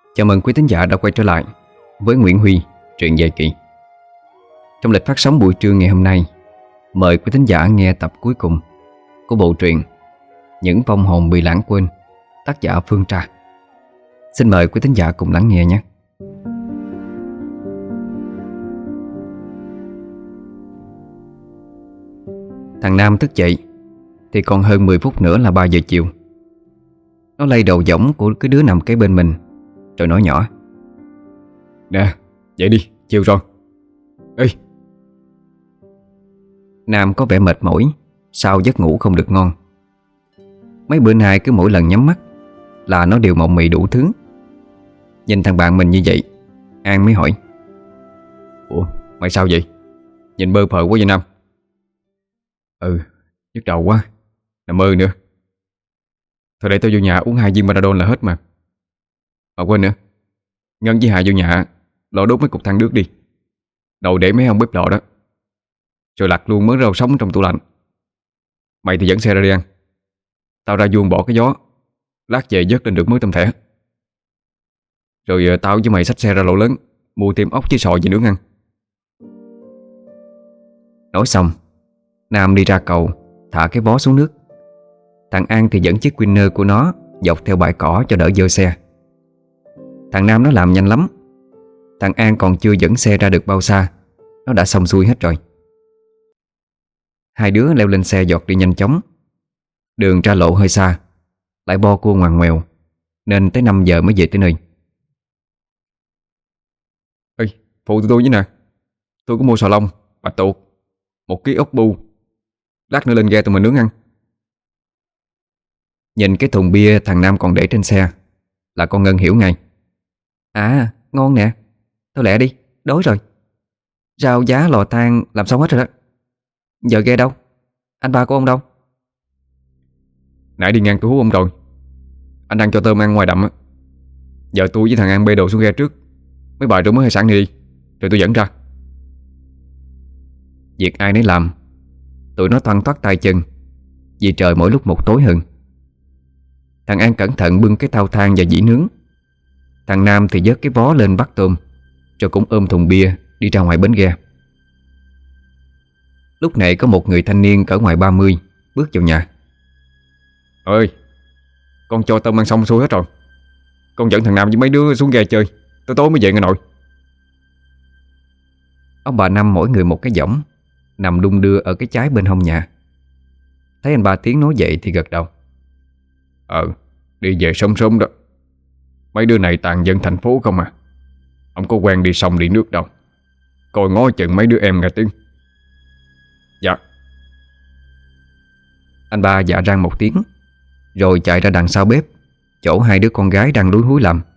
Chào mừng quý thính giả đã quay trở lại với Nguyễn Huy, truyện dài kỳ. Trong lịch phát sóng buổi trưa ngày hôm nay, mời quý thính giả nghe tập cuối cùng của bộ truyện Những vong hồn bị lãng quên, tác giả Phương Trà. Xin mời quý thính giả cùng lắng nghe nhé. Thằng Nam thức dậy thì còn hơn 10 phút nữa là 3 giờ chiều. Nó lay đầu giỏng của cái đứa nằm kế bên mình, rồi nói nhỏ: Nè, dậy đi, chiều rồi. Ê! Nam có vẻ mệt mỏi sau giấc ngủ không được ngon. Mấy bữa nay cứ mỗi lần nhắm mắt là nó đều mộng mị đủ thứ. Nhìn thằng bạn mình như vậy, An mới hỏi: Ủa, mày sao vậy? Nhìn bơ phờ quá vậy Nam. Nhức đầu quá, nằm mơ nữa. Thôi để tôi vô nhà uống 2 viên Panadol là hết mà. Mà quên nữa, Ngân với Hà vô nhà lò đốt mấy cục than nước đi. Đầu để mấy ông bếp lò đó. Rồi lặt luôn mớ rau sống trong tủ lạnh. Mày thì dẫn xe ra đi ăn. Tao ra vuông bỏ cái gió, lát về vớt lên được mớ tôm thẻ. Rồi tao với mày xách xe ra lỗ lớn, mua thêm ốc với sò về nướng ăn. Nói xong, Nam đi ra cầu, thả cái vó xuống nước. Thằng An thì dẫn chiếc Winner của nó dọc theo bãi cỏ cho đỡ dơ xe. Thằng Nam nó làm nhanh lắm. Thằng An còn chưa dẫn xe ra được bao xa, nó đã xong xuôi hết rồi. Hai đứa leo lên xe giọt đi nhanh chóng. Đường ra lộ hơi xa, lại bo cua ngoằn ngoèo, nên tới 5 giờ mới về tới nơi. Ê, phụ tụi tôi với nè. Tôi có mua sò long, bạch tuộc, 1 ký ốc bu. Lát nữa lên ghe tụi mình nướng ăn. Nhìn cái thùng bia thằng Nam còn để trên xe là con Ngân hiểu ngay. À, ngon nè. Thôi lẹ đi, đói rồi. Rau giá lò than làm xong hết rồi đó. Giờ ghe đâu? Anh ba của ông đâu? Nãy đi ngang tôi hú ông rồi. Anh đang cho tôm ăn ngoài đầm á. Giờ tôi với thằng An bê đồ xuống ghe trước. Mấy bà rửa mới hơi sẵn đi, rồi tôi dẫn ra. Việc ai nấy làm. Tụi nó toan toát tay chân vì trời mỗi lúc một tối hơn. Thằng An cẩn thận bưng cái thau than và dĩ nướng. Thằng Nam thì vớt cái vó lên bắt tôm, rồi cũng ôm thùng bia đi ra ngoài bến ghe. Lúc này có một người thanh niên cỡ ngoài 30 bước vào nhà. Ơi, con cho tôm ăn xong xuôi hết rồi. Con dẫn thằng Nam với mấy đứa xuống ghe chơi, tối tối mới về nghe nội. Ông bà Năm mỗi người một cái võng nằm đung đưa ở cái chái bên hông nhà. Thấy anh ba Tiến nói vậy thì gật đầu. Đi về sớm sớm đó. Mấy đứa này toàn dân thành phố không à. Không có quen đi sông đi nước đâu. Coi ngó chừng mấy đứa em nghe tiếng. Dạ. Anh ba dạ rang một tiếng, rồi chạy ra đằng sau bếp, chỗ hai đứa con gái đang lúi húi làm.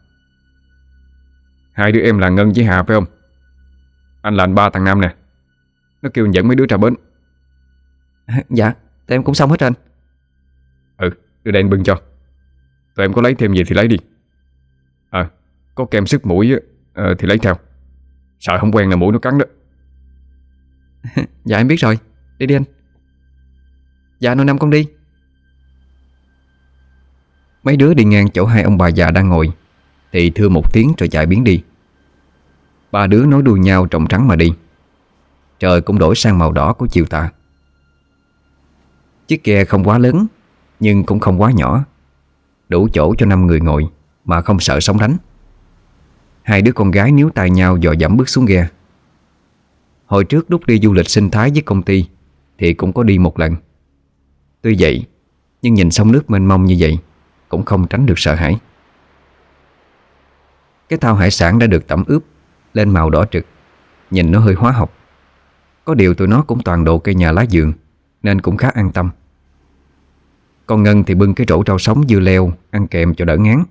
2 đứa em là Ngân với Hà phải không? Anh là anh ba thằng Nam nè. Nó kêu anh dẫn mấy đứa ra bến. Dạ, tụi em cũng xong hết rồi anh. Đưa đây anh bưng cho. Tụi em có lấy thêm gì thì lấy đi. Có kem sức mũi thì lấy theo. Sợ không quen là mũi nó cắn đó. Dạ em biết rồi, đi đi anh. Dạ nội Năm con đi. Mấy đứa đi ngang chỗ hai ông bà già đang ngồi thì thưa một tiếng rồi chạy biến đi. Ba đứa nối đuôi nhau trồng trắng mà đi. Trời cũng đổi sang màu đỏ của chiều tà. Chiếc ghe không quá lớn, nhưng cũng không quá nhỏ, đủ chỗ cho 5 người ngồi mà không sợ sóng đánh. Hai đứa con gái níu tay nhau dò dẫm bước xuống ghe. Hồi trước lúc đi du lịch sinh thái với công ty thì cũng có đi một lần. Tuy vậy, nhưng nhìn sông nước mênh mông như vậy cũng không tránh được sợ hãi. Cái thau hải sản đã được tẩm ướp lên màu đỏ trực, nhìn nó hơi hóa học. Có điều tụi nó cũng toàn độ cây nhà lá vườn nên cũng khá an tâm. Con Ngân thì bưng cái rổ rau sống dưa leo ăn kèm cho đỡ ngán.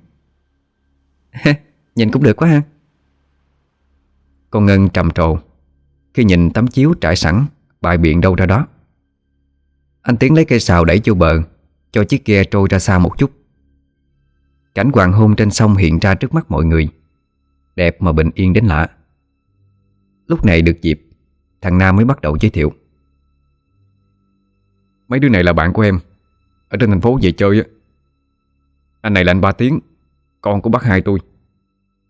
Nhìn cũng được quá ha. Con Ngân trầm trồ khi nhìn tấm chiếu trải sẵn bày biện đâu ra đó. Anh Tiến lấy cây sào đẩy vô bờ, cho chiếc ghe trôi ra xa một chút. Cảnh hoàng hôn trên sông hiện ra trước mắt mọi người, đẹp mà bình yên đến lạ. Lúc này được dịp, thằng Nam mới bắt đầu giới thiệu. Mấy đứa này là bạn của em, ở trên thành phố về chơi á. Anh này là anh Ba Tiến, con của bác hai tôi.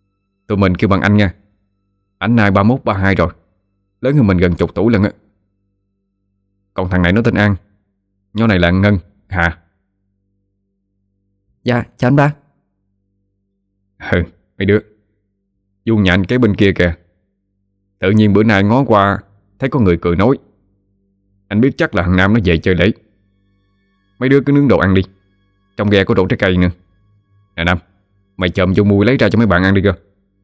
Tụi mình kêu bằng anh nha. Ảnh nay 31, 32 rồi, lớn hơn mình gần chục tuổi lần á. Còn thằng này nó tên An, nhỏ này là Ngân, Hà. Dạ chào anh ba. Ừ, mấy đứa vô nhà anh kế bên kia kìa. Tự nhiên bữa nay ngó qua thấy có người cười nói. Anh biết chắc là thằng Nam nó về chơi lễ. Mấy đứa cứ nướng đồ ăn đi, trong ghe có rổ trái cây nữa. Nè Nam, mày chồm vô mui lấy ra cho mấy bạn ăn đi cơ.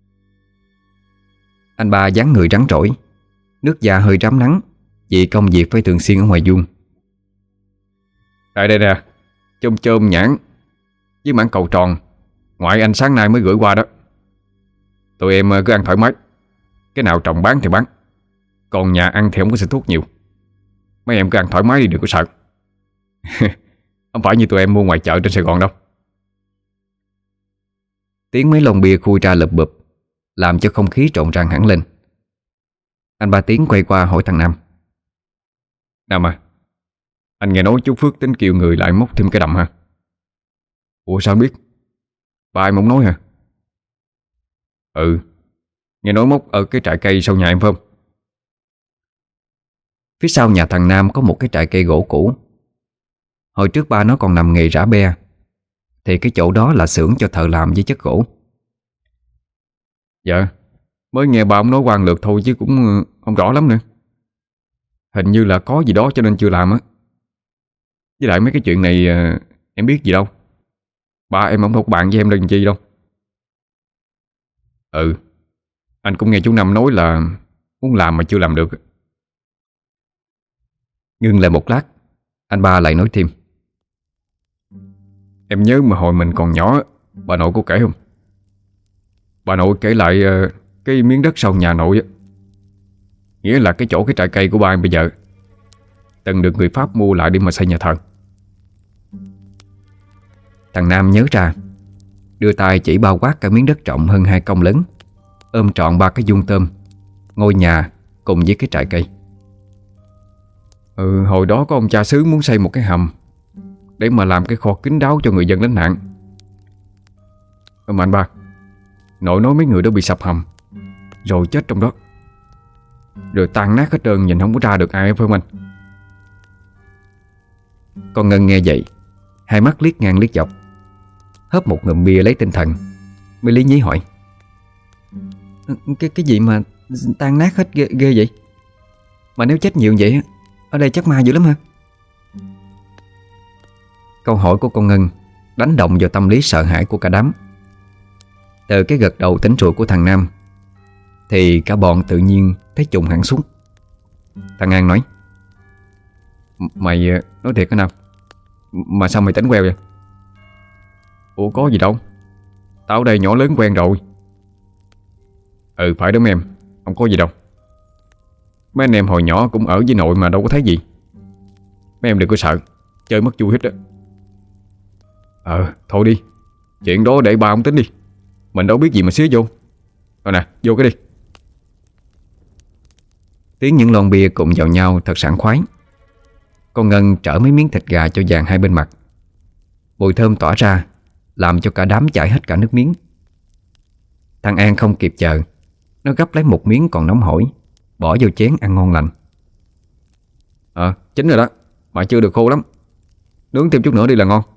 Anh ba dáng người rắn rỏi, nước da hơi rám nắng vì công việc phải thường xuyên ở ngoài vuông. Tại đây nè, chôm chôm nhãn với mảng cầu tròn, ngoại anh sáng nay mới gửi qua đó. Tụi em cứ ăn thoải mái, cái nào trồng bán thì bán, còn nhà ăn thì không có xịt thuốc nhiều. Mấy em cứ ăn thoải mái đi, đừng có sợ. Không phải như tụi em mua ngoài chợ trên Sài Gòn đâu. Tiếng mấy lon bia khui ra lụp bụp làm cho không khí rộn ràng hẳn lên. Anh ba Tiến quay qua hỏi thằng Nam. Nam à, anh nghe nói chú Phước tính kêu người lại móc thêm cái đầm hả? Ủa sao biết? Ba em không nói hả? Ừ, nghe nói móc ở cái trại cây sau nhà em phải không? Phía sau nhà thằng Nam có một cái trại cây gỗ cũ. Hồi trước ba nó còn nằm nghề rã be, thì cái chỗ đó là xưởng cho thợ làm với chất gỗ. Dạ, mới nghe ba ông nói qua lượt thôi chứ cũng không rõ lắm nữa. Hình như là có gì đó cho nên chưa làm á. Với lại mấy cái chuyện này em biết gì đâu. Ba em không thuộc bạn với em làm chi đâu. Ừ, anh cũng nghe chú Năm nói là muốn làm mà chưa làm được. Ngưng lại một lát, anh ba lại nói thêm. Em nhớ mà hồi mình còn nhỏ, bà nội có kể không? Bà nội kể lại cái miếng đất sau nhà nội á, nghĩa là cái chỗ cái trại cây của ba em bây giờ từng được người Pháp mua lại để mà xây nhà thờ. Thằng Nam nhớ ra, đưa tay chỉ bao quát cả miếng đất rộng hơn 2 công lớn, ôm trọn 3 cái vuông tôm, ngôi nhà cùng với cái trại cây. Hồi đó có ông cha xứ muốn xây một cái hầm để mà làm cái kho kín đáo cho người dân lánh nạn. Mà anh ba, nội nói mấy người đó bị sập hầm rồi chết trong đó, rồi tan nát hết trơn, nhìn không có ra được ai, phải không anh? Con Ngân nghe vậy, hai mắt liếc ngang liếc dọc, hớp một ngụm bia lấy tinh thần, mới lý nhí hỏi. Cái gì mà tan nát hết ghê vậy? Mà nếu chết nhiều vậy, ở đây chắc ma dữ lắm ha? Câu hỏi của con Ngân đánh động vào tâm lý sợ hãi của cả đám. Từ cái gật đầu tỉnh rượu của thằng Nam thì cả bọn tự nhiên thấy trùng hẳn xuống. Thằng An nói. Mày nói thiệt hả Nam? Mà sao mày tính queo vậy? Ủa có gì đâu, tao ở đây nhỏ lớn quen rồi. Ừ phải đó mấy em, không có gì đâu. Mấy anh em hồi nhỏ cũng ở với nội mà đâu có thấy gì. Mấy em đừng có sợ, chơi mất vui hết đó. Thôi đi, chuyện đó để ba ông tính đi, mình đâu biết gì mà xía vô. Thôi nè, vô cái đi. Tiếng những lon bia cùng vào nhau thật sảng khoái. Con Ngân trở mấy miếng thịt gà cho dàn hai bên mặt. Mùi thơm tỏa ra làm cho cả đám chảy hết cả nước miếng. Thằng An không kịp chờ, nó gắp lấy một miếng còn nóng hổi, bỏ vô chén ăn ngon lành. Chín rồi đó, mà chưa được khô lắm, nướng thêm chút nữa đi là ngon.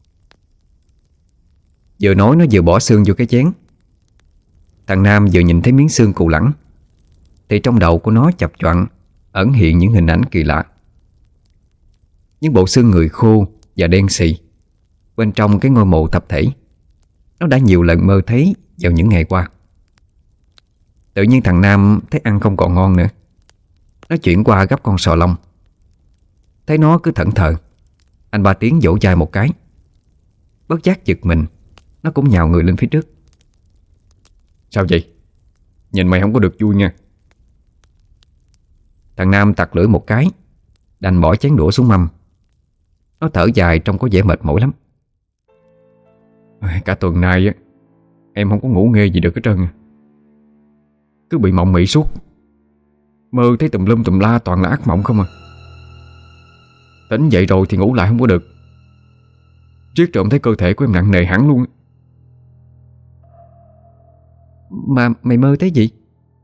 Vừa nói nó vừa bỏ xương vô cái chén. Thằng Nam vừa nhìn thấy miếng xương cù lẳng thì trong đầu của nó chập choạng ẩn hiện những hình ảnh kỳ lạ. Những bộ xương người khô và đen xì bên trong cái ngôi mộ tập thể nó đã nhiều lần mơ thấy vào những ngày qua. Tự nhiên thằng Nam thấy ăn không còn ngon nữa, nó chuyển qua gắp con sò long. Thấy nó cứ thẫn thờ, anh ba Tiến vỗ vai một cái. Bất giác giật mình, nó cũng nhào người lên phía trước. Sao vậy? Nhìn mày không có được vui nha. Thằng Nam tặc lưỡi một cái, đành bỏ chén đũa xuống mâm. Nó thở dài trông có vẻ mệt mỏi lắm. Cả tuần nay á, em không có ngủ nghê gì được hết trơn. Cứ bị mộng mị suốt, mơ thấy tùm lum tùm la toàn là ác mộng không à. Tỉnh dậy rồi thì ngủ lại không có được, riết rồi thấy cơ thể của em nặng nề hẳn luôn. Mà mày mơ thấy gì?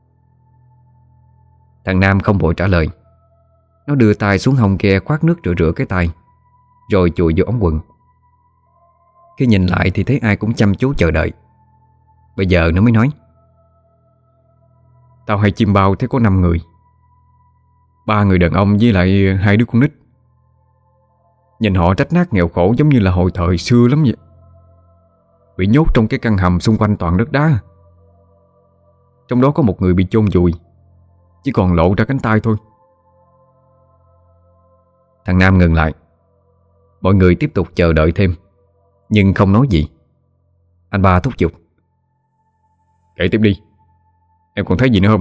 Thằng Nam không vội trả lời. Nó đưa tay xuống hông ghe khoát nước rửa rửa cái tay, rồi chùi vô ống quần. Khi nhìn lại thì thấy ai cũng chăm chú chờ đợi. Bây giờ nó mới nói: Tao hay chim bao thấy có 5 người, 3 người đàn ông với lại 2 đứa con nít. Nhìn họ rách nát nghèo khổ giống như là hồi thời xưa lắm vậy. Bị nhốt trong cái căn hầm xung quanh toàn đất đá. Trong đó có một người bị chôn vùi, chỉ còn lộ ra cánh tay thôi. Thằng Nam ngừng lại. Mọi người tiếp tục chờ đợi thêm, nhưng không nói gì. Anh ba thúc giục: Kể tiếp đi, em còn thấy gì nữa không?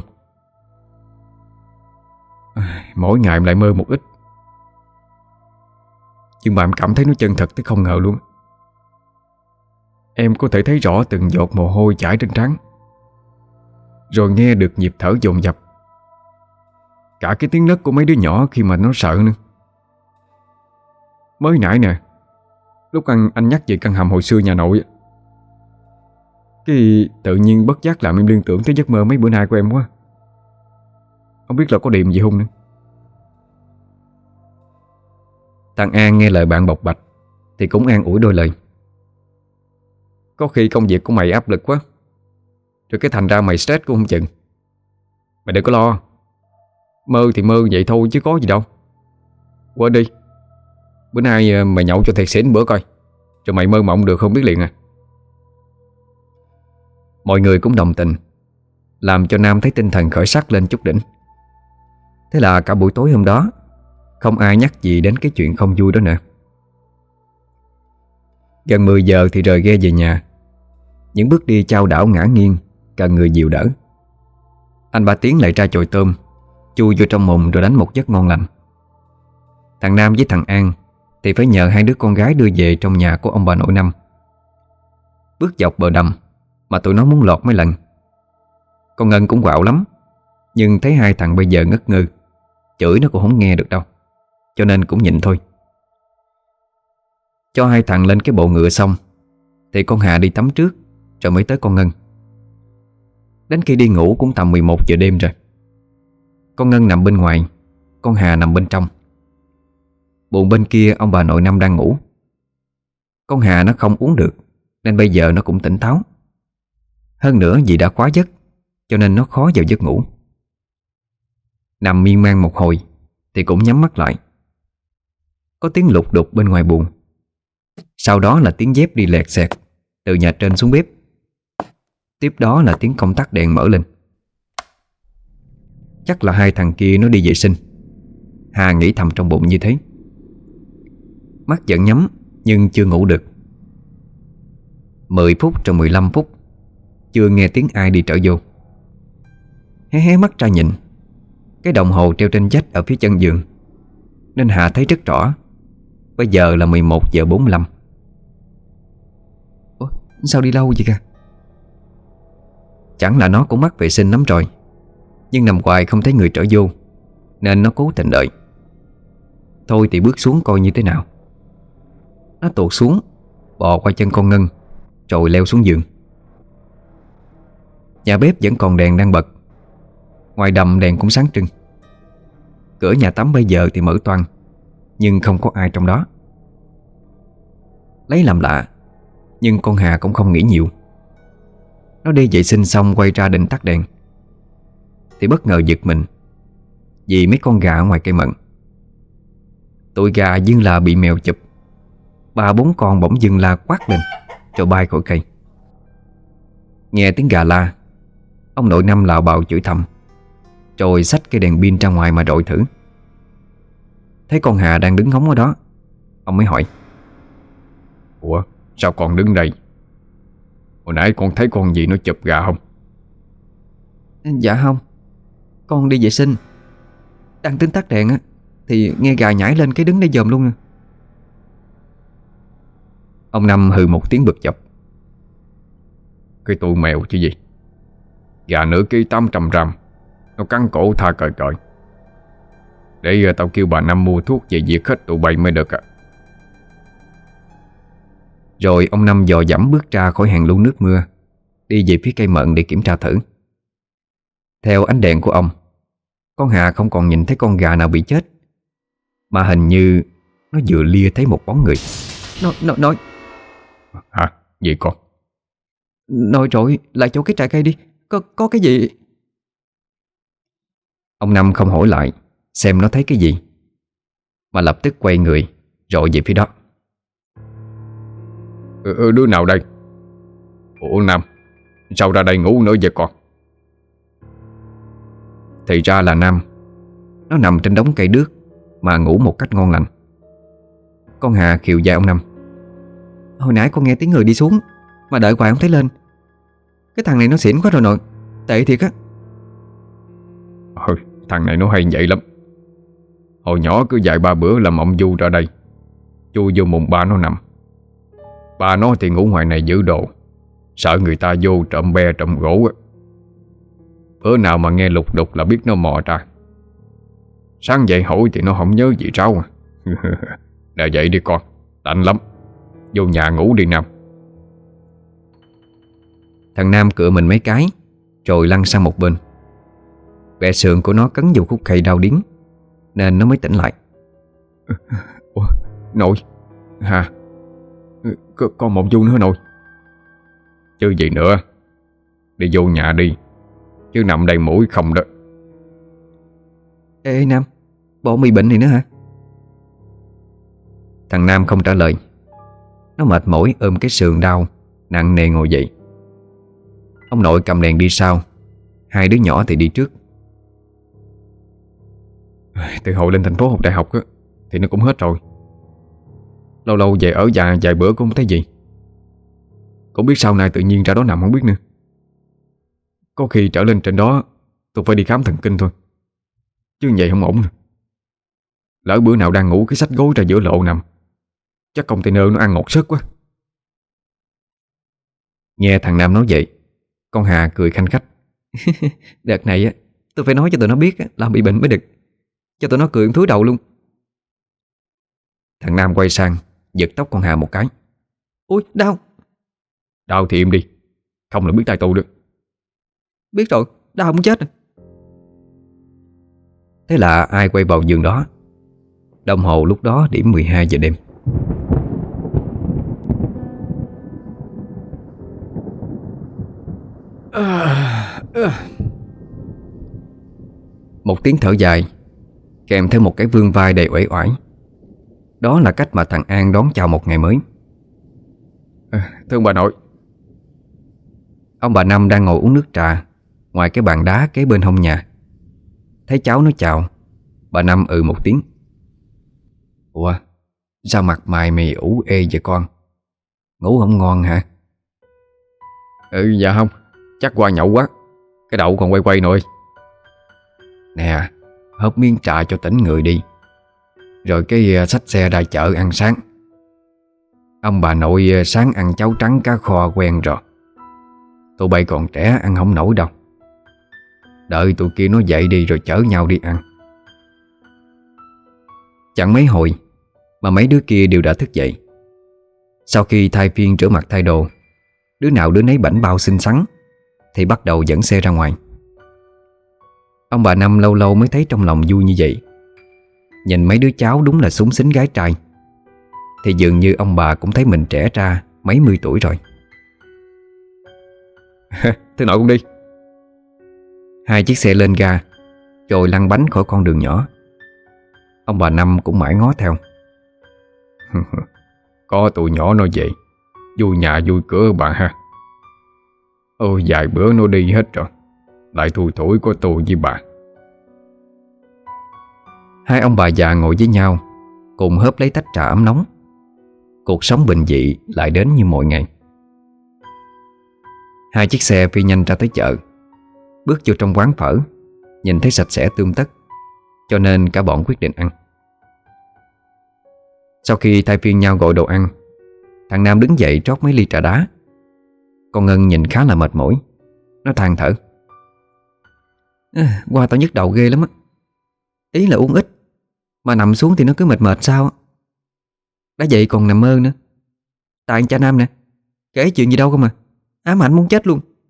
Mỗi ngày em lại mơ một ít, nhưng mà em cảm thấy nó chân thật tới không ngờ luôn. Em có thể thấy rõ từng giọt mồ hôi chảy trên trán, rồi nghe được nhịp thở dồn dập, cả cái tiếng nấc của mấy đứa nhỏ khi mà nó sợ nữa. Mới nãy nè, lúc anh nhắc về căn hầm hồi xưa nhà nội, cái tự nhiên bất giác làm em liên tưởng tới giấc mơ mấy bữa nay của em quá. Không biết là có điềm gì không nữa. Thằng An nghe lời bạn bộc bạch thì cũng an ủi đôi lời: Có khi công việc của mày áp lực quá, rồi cái thành ra mày stress cũng không chừng. Mày đừng có lo, mơ thì mơ vậy thôi chứ có gì đâu. Quên đi, bữa nay mày nhậu cho thiệt xỉn bữa coi, rồi mày mơ mộng được không biết liền à. Mọi người cũng đồng tình, làm cho Nam thấy tinh thần khởi sắc lên chút đỉnh. Thế là cả buổi tối hôm đó không ai nhắc gì đến cái chuyện không vui đó nữa. Gần 10 giờ thì rời ghe về nhà. Những bước đi chao đảo ngã nghiêng cần người dìu đỡ. Anh ba Tiến lại ra chồi tôm, chui vô trong mùng rồi đánh một giấc ngon lành. Thằng Nam với thằng An thì phải nhờ 2 đứa con gái đưa về trong nhà của ông bà nội Năm. Bước dọc bờ đầm mà tụi nó muốn lọt mấy lần. Con Ngân cũng quạo lắm, nhưng thấy 2 thằng bây giờ ngất ngư, chửi nó cũng không nghe được đâu, cho nên cũng nhịn thôi. Cho 2 thằng lên cái bộ ngựa xong thì con Hà đi tắm trước, rồi mới tới con Ngân. Đến khi đi ngủ cũng tầm 11 giờ đêm rồi. Con Ngân nằm bên ngoài, con Hà nằm bên trong. Buồng bên kia ông bà nội Năm đang ngủ. Con Hà nó không uống được, nên bây giờ nó cũng tỉnh táo. Hơn nữa vì đã quá giấc, cho nên nó khó vào giấc ngủ. Nằm miên man một hồi thì cũng nhắm mắt lại. Có tiếng lục đục bên ngoài buồng. Sau đó là tiếng dép đi lẹt xẹt từ nhà trên xuống bếp. Tiếp đó là tiếng công tắc đèn mở lên. Chắc là 2 thằng kia nó đi vệ sinh. Hà nghĩ thầm trong bụng như thế. Mắt vẫn nhắm nhưng chưa ngủ được. 10 phút rồi 15 phút chưa nghe tiếng ai đi trở vô. Hé hé mắt ra nhìn, cái đồng hồ treo trên vách ở phía chân giường, nên Hà thấy rất rõ. Bây giờ là 11 giờ 45. Ủa, sao đi lâu vậy kìa? Chẳng là nó cũng mắc vệ sinh lắm rồi, nhưng nằm hoài không thấy người trở vô, nên nó cố tình đợi. Thôi thì bước xuống coi như thế nào. Nó tuột xuống, bò qua chân con Ngân, rồi leo xuống giường. Nhà bếp vẫn còn đèn đang bật. Ngoài đầm đèn cũng sáng trưng. Cửa nhà tắm bây giờ thì mở toang, nhưng không có ai trong đó. Lấy làm lạ, nhưng con Hà cũng không nghĩ nhiều. Nó đi vệ sinh xong quay ra định tắt đèn thì bất ngờ giật mình vì mấy con gà ở ngoài cây mận. Tụi gà dưng là bị mèo chụp. 3-4 con bỗng dưng la quát lên rồi bay khỏi cây. Nghe tiếng gà la, ông nội Năm lạo bạo chửi thầm, rồi xách cây đèn pin ra ngoài mà rọi thử. Thấy con Hà đang đứng hóng ở đó, ông mới hỏi: Ủa, sao con đứng đây? Hồi nãy con thấy con gì nó chụp gà không? Dạ không, con đi vệ sinh. Đang tính tắt đèn á thì nghe gà nhảy lên cái đứng đây dòm luôn nè. Ông Năm hừ một tiếng bực dọc: Cái tụi mèo chứ gì. Gà nửa ký 800 gram, nó cắn cổ tha cởi cởi. Để tao kêu bà Năm mua thuốc về diệt hết tụi bay mới được ạ. Rồi ông Năm dò dẫm bước ra khỏi hàng lu nước mưa, đi về phía cây mận để kiểm tra thử. Theo ánh đèn của ông, con Hà không còn nhìn thấy con gà nào bị chết, mà hình như nó vừa lia thấy một bóng người. Nói Hả? Gì con? Nói rồi, lại chỗ cái trại cây đi. Có cái gì? Ông Năm không hỏi lại xem nó thấy cái gì, mà lập tức quay người rồi về phía đó. Đứa nào đây? Ủa Nam, sao ra đây ngủ nữa vậy con? Thì ra là Nam. Nó nằm trên đống cây đước mà ngủ một cách ngon lành. Con Hà khều dài ông Năm. Hồi nãy con nghe tiếng người đi xuống, mà đợi hoài không thấy lên. Cái thằng này nó xỉn quá rồi nội. Tệ thiệt á. Thằng này nó hay vậy lắm. Hồi nhỏ cứ vài ba bữa là mộng du ra đây, chui vô mùng ba nó nằm. Ba nó thì ngủ ngoài này giữ đồ, sợ người ta vô trộm be trộm gỗ á. Bữa nào mà nghe lục đục là biết nó mò ra. Sáng dậy hỏi thì nó không nhớ gì ráo à. Đã dậy đi con, lạnh lắm. Vô nhà ngủ đi Nam. Thằng Nam cựa mình mấy cái rồi lăn sang một bên. Vẻ sườn của nó cấn vào khúc cây đau điếng, nên nó mới tỉnh lại. Ủa, nội Hà, con mộng du nữa nội. Chứ gì nữa. Đi vô nhà đi, chứ nằm đây mũi không đó. Ê Nam, bộ mày bệnh này nữa hả? Thằng Nam không trả lời. Nó mệt mỏi ôm cái sườn đau nặng nề ngồi dậy. Ông nội cầm đèn đi sau, hai đứa nhỏ thì đi trước. Từ hồi lên thành phố học đại học á, thì nó cũng hết rồi. Lâu lâu về ở nhà vài bữa cũng không thấy gì. Cũng biết sau này tự nhiên ra đó nằm không biết nữa. Có khi trở lên trên đó tôi phải đi khám thần kinh thôi, chứ vậy không ổn nữa. Lỡ bữa nào đang ngủ cái xách gối ra giữa lộ nằm, chắc container nó ăn ngọt sớt quá. Nghe thằng Nam nói vậy, con Hà cười khanh khách. Đợt này á, tôi phải nói cho tụi nó biết là bị bệnh mới được, cho tụi nó cười thúi đầu luôn. Thằng Nam quay sang giật tóc con Hà một cái. Ui, đau. Đau thì im đi, không là biết tay tù được. Biết rồi, đau muốn chết rồi. Thế là ai quay vào giường đó. Đồng hồ lúc đó điểm 12 giờ đêm. Một tiếng thở dài kèm theo một cái vươn vai đầy uể oải. Đó là cách mà thằng An đón chào một ngày mới. Thưa ông bà nội. Ông bà Năm đang ngồi uống nước trà ngoài cái bàn đá kế bên hông nhà. Thấy cháu nó chào, bà Năm một tiếng. Ủa, sao mặt mày mày ủ ê vậy con? Ngủ không ngon hả? Dạ không, chắc qua nhậu quá. Cái đậu còn quay quay nội. Nè, hớp miếng trà cho tỉnh người đi, rồi cái xách xe ra chợ ăn sáng. Ông bà nội sáng ăn cháo trắng cá kho quen rồi. Tụi bay còn trẻ ăn không nổi đâu. Đợi tụi kia nó dậy đi rồi chở nhau đi ăn. Chẳng mấy hồi mà mấy đứa kia đều đã thức dậy. Sau khi thay phiên rửa mặt thay đồ, đứa nào đứa nấy bảnh bao xinh xắn, thì bắt đầu dẫn xe ra ngoài. Ông bà Năm lâu lâu mới thấy trong lòng vui như vậy. Nhìn mấy đứa cháu đúng là xúng xính gái trai, thì dường như ông bà cũng thấy mình trẻ ra mấy mươi tuổi rồi. Thế nội cũng đi. Hai chiếc xe lên ga rồi lăn bánh khỏi con đường nhỏ. Ông bà Năm cũng mãi ngó theo. Có tụi nhỏ nó vậy, vui nhà vui cửa bà ha. Ôi vài bữa nó đi hết rồi, lại thui thủi có tôi với bà. Hai ông bà già ngồi với nhau, cùng hớp lấy tách trà ấm nóng. Cuộc sống bình dị lại đến như mọi ngày. Hai chiếc xe phi nhanh ra tới chợ. Bước vô trong quán phở, nhìn thấy sạch sẽ tươm tất, cho nên cả bọn quyết định ăn. Sau khi thay phiên nhau gọi đồ ăn, thằng Nam đứng dậy trót mấy ly trà đá. Con Ngân nhìn khá là mệt mỏi. Nó than thở. Qua tao nhức đầu ghê lắm á. Ý là uống ít, mà nằm xuống thì nó cứ mệt mệt sao á. Đã vậy còn nằm mơ nữa. Tại anh cha Nam nè, kể chuyện gì đâu không à, ám ảnh muốn chết luôn.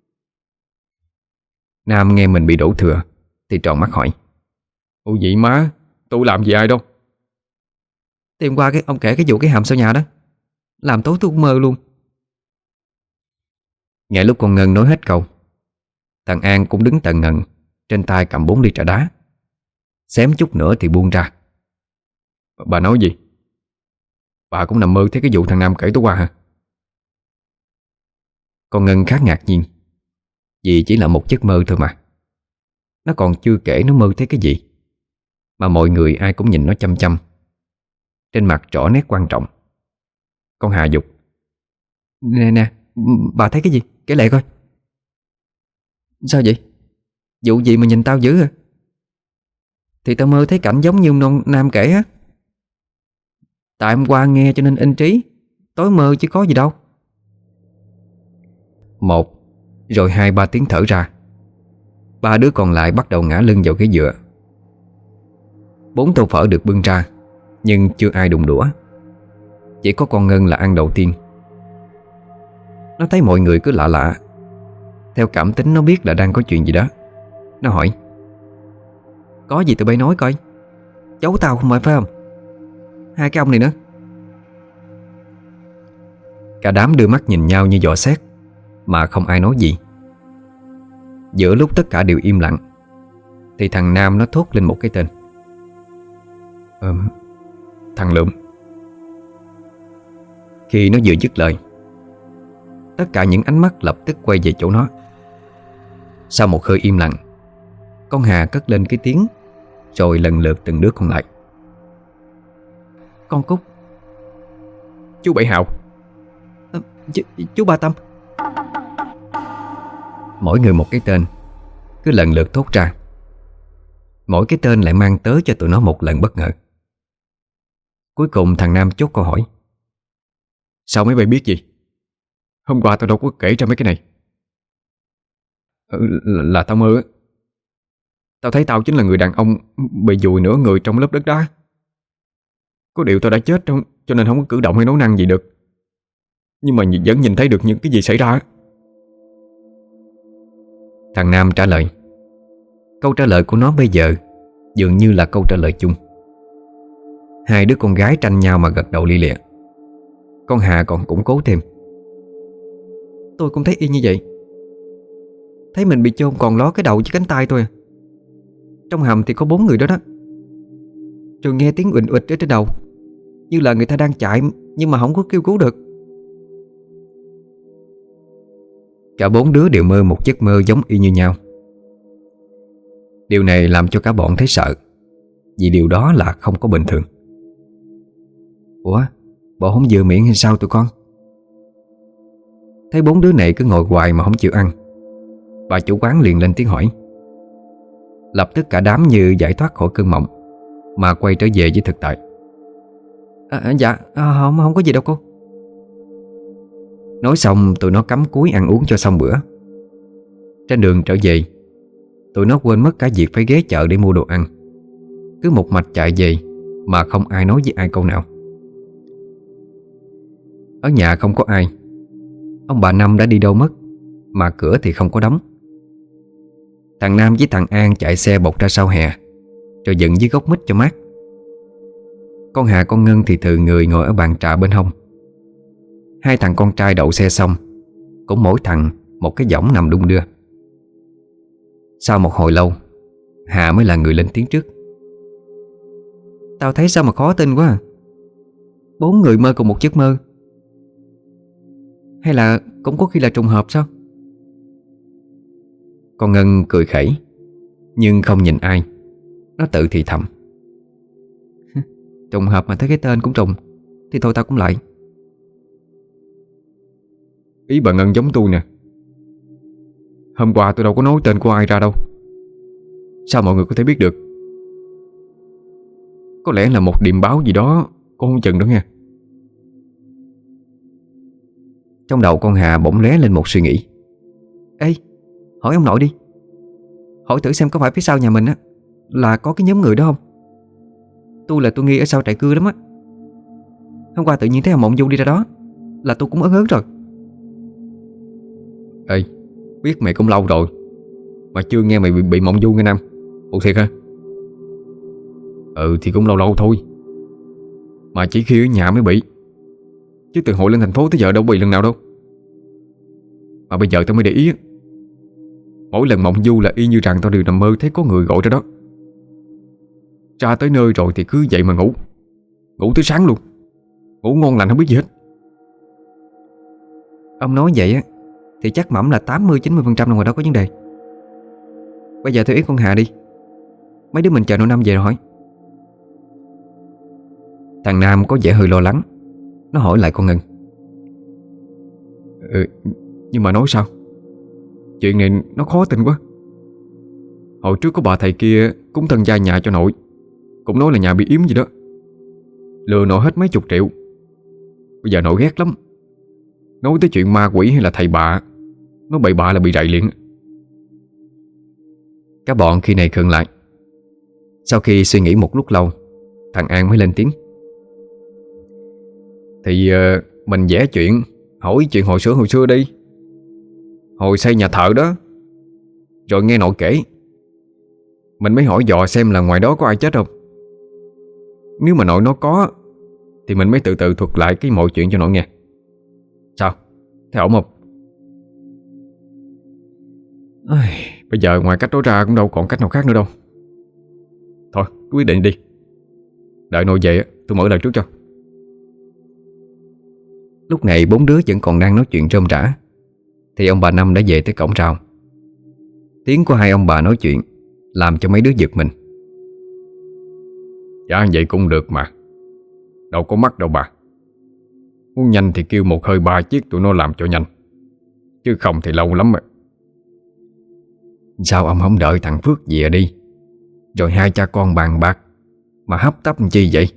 Nam nghe mình bị đổ thừa thì tròn mắt hỏi: Ủa vậy má, tôi làm gì ai đâu. Thì hôm qua ông kể cái vụ cái hầm sau nhà đó, làm tối tôi cũng mơ luôn. Ngay lúc con Ngân nói hết câu, thằng An cũng đứng tần ngần, trên tay cầm 4 ly trà đá. Xém chút nữa thì buông ra. Bà nói gì? Bà cũng nằm mơ thấy cái vụ thằng Nam kể tối qua hả? Con Ngân khá ngạc nhiên, vì chỉ là một giấc mơ thôi mà. Nó còn chưa kể nó mơ thấy cái gì, mà mọi người ai cũng nhìn nó chăm chăm. Trên mặt rõ nét quan trọng. Con Hà giục: Nè nè, bà thấy cái gì? Kể lại coi. Sao vậy? Vụ gì mà nhìn tao dữ à? Thì tao mơ thấy cảnh giống như ông Nam kể á. Tại hôm qua nghe cho nên in trí, tối mơ chứ có gì đâu. Một, rồi 2-3 tiếng thở ra. 3 đứa còn lại bắt đầu ngã lưng vào cái dựa. 4 tô phở được bưng ra, nhưng chưa ai đụng đũa. Chỉ có con Ngân là ăn đầu tiên. Nó thấy mọi người cứ lạ lạ. Theo cảm tính nó biết là đang có chuyện gì đó. Nó hỏi: Có gì tụi bay nói coi. Giấu tao không phải không? Hai cái ông này nữa. Cả đám đưa mắt nhìn nhau như dò xét, mà không ai nói gì. Giữa lúc tất cả đều im lặng thì thằng Nam nó thốt lên một cái tên: Thằng Lượm. Khi nó vừa dứt lời, tất cả những ánh mắt lập tức quay về chỗ nó. Sau một hơi im lặng, con Hà cất lên cái tiếng, rồi lần lượt từng đứa còn lại: Con Cúc. Chú Bảy Hào. Chú Ba Tâm. Mỗi người một cái tên, cứ lần lượt thốt ra. Mỗi cái tên lại mang tới cho tụi nó một lần bất ngờ. Cuối cùng thằng Nam chốt câu hỏi: Sao mấy bay biết gì? Hôm qua tao đâu có kể ra mấy cái này. Là tao mơ á. Tao thấy tao chính là người đàn ông bị vùi nửa người trong lớp đất đá. Có điều tao đã chết cho nên không có cử động hay nấu năn gì được. Nhưng mà vẫn nhìn thấy được những cái gì xảy ra. Thằng Nam trả lời. Câu trả lời của nó bây giờ dường như là câu trả lời chung. Hai đứa con gái tranh nhau mà gật đầu lia lịa. Con Hà còn củng cố thêm: Tôi cũng thấy y như vậy. Thấy mình bị chôn còn ló cái đầu với cánh tay thôi à. Trong hầm thì có 4 người đó đó. Rồi nghe tiếng uỳnh uịch ở trên đầu, như là người ta đang chạy nhưng mà không có kêu cứu được. Cả 4 đứa đều mơ một giấc mơ giống y như nhau. Điều này làm cho cả bọn thấy sợ, vì điều đó là không có bình thường. Ủa, bộ không vừa miệng hay sao tụi con? Thấy 4 đứa này cứ ngồi hoài mà không chịu ăn, bà chủ quán liền lên tiếng hỏi. Lập tức cả đám như giải thoát khỏi cơn mộng mà quay trở về với thực tại. Dạ, không có gì đâu cô. Nói xong tụi nó cắm cúi ăn uống cho xong bữa. Trên đường trở về, tụi nó quên mất cả việc phải ghé chợ để mua đồ ăn. Cứ một mạch chạy về mà không ai nói với ai câu nào. Ở nhà không có ai. Ông bà Năm đã đi đâu mất, mà cửa thì không có đóng. Thằng Nam với thằng An chạy xe bọc ra sau hè, rồi dựng dưới gốc mít cho mát. Con Hà con Ngân thì từ người ngồi ở bàn trà bên hông. Hai thằng con trai đậu xe xong, cũng mỗi thằng một cái võng nằm đung đưa. Sau một hồi lâu, Hà mới là người lên tiếng trước. Tao thấy sao mà khó tin quá à. 4 người mơ cùng một giấc mơ. Hay là cũng có khi là trùng hợp sao? Con Ngân cười khẩy, nhưng không nhìn ai. Nó tự thì thầm. Trùng hợp mà thấy cái tên cũng trùng, thì thôi tao cũng lại. Ý bà Ngân giống tôi nè. Hôm qua tôi đâu có nói tên của ai ra đâu. Sao mọi người có thể biết được? Có lẽ là một điềm báo gì đó, con không chừng đó nha. Trong đầu con Hà bỗng lóe lên một suy nghĩ. Ê, hỏi ông nội đi. Hỏi thử xem có phải phía sau nhà mình á là có cái nhóm người đó không. Tôi nghi ở sau trại cưa lắm á. Hôm qua tự nhiên thấy ông Mộng Du đi ra đó, là tôi cũng ớn ớn rồi. Ê, biết mày cũng lâu rồi, Mà chưa nghe mày bị mộng du nghe Nam. Ủa thiệt hả? Ừ thì cũng lâu lâu thôi, mà chỉ khi ở nhà mới bị, chứ từ hồi lên thành phố tới giờ đâu bị lần nào đâu. Mà bây giờ tao mới để ý á, mỗi lần mộng du là y như rằng tao đều nằm mơ thấy có người gọi ra đó. Ra tới nơi rồi thì cứ dậy mà ngủ, ngủ tới sáng luôn, ngủ ngon lành không biết gì hết. Ông nói vậy á thì chắc mẩm là 80-90% là ngoài đó có vấn đề. Bây giờ theo ý con Hà đi, mấy đứa mình chờ nội Năm về rồi hỏi. Thằng Nam có vẻ hơi lo lắng. Nó hỏi lại con Ngân. Nhưng mà nói sao? Chuyện này nó khó tin quá. Hồi trước có bà thầy kia cúng thân gia nhà cho nội, cũng nói là nhà bị yếm gì đó, lừa nội hết mấy chục triệu. Bây giờ nội ghét lắm, nói tới chuyện ma quỷ hay là thầy bạ, nó bậy bạ là bị rầy liền. Các bọn khi này khựng lại. Sau khi suy nghĩ một lúc lâu, thằng An mới lên tiếng. Thì mình vẽ chuyện, hỏi chuyện hồi xưa đi. Hồi xây nhà thờ đó, rồi nghe nội kể, mình mới hỏi dò xem là ngoài đó có ai chết không. Nếu mà nội nó có thì mình mới từ từ thuật lại cái mọi chuyện cho nội nghe. Sao? Thấy ổn không? Bây giờ ngoài cách đó ra cũng đâu còn cách nào khác nữa đâu. Thôi quyết định đi, đợi nội về tôi mở lời trước cho. Lúc này bốn đứa vẫn còn đang nói chuyện rôm rả thì ông bà Năm đã về tới cổng rào. Tiếng của hai ông bà nói chuyện làm cho mấy đứa giật mình. Dạ vậy cũng được mà, đâu có mắc đâu bà. Muốn nhanh thì kêu một hơi 3 chiếc tụi nó làm cho nhanh, chứ không thì lâu lắm rồi. Sao ông không đợi thằng Phước về đi, rồi hai cha con bàn bạc mà hấp tấp chi vậy?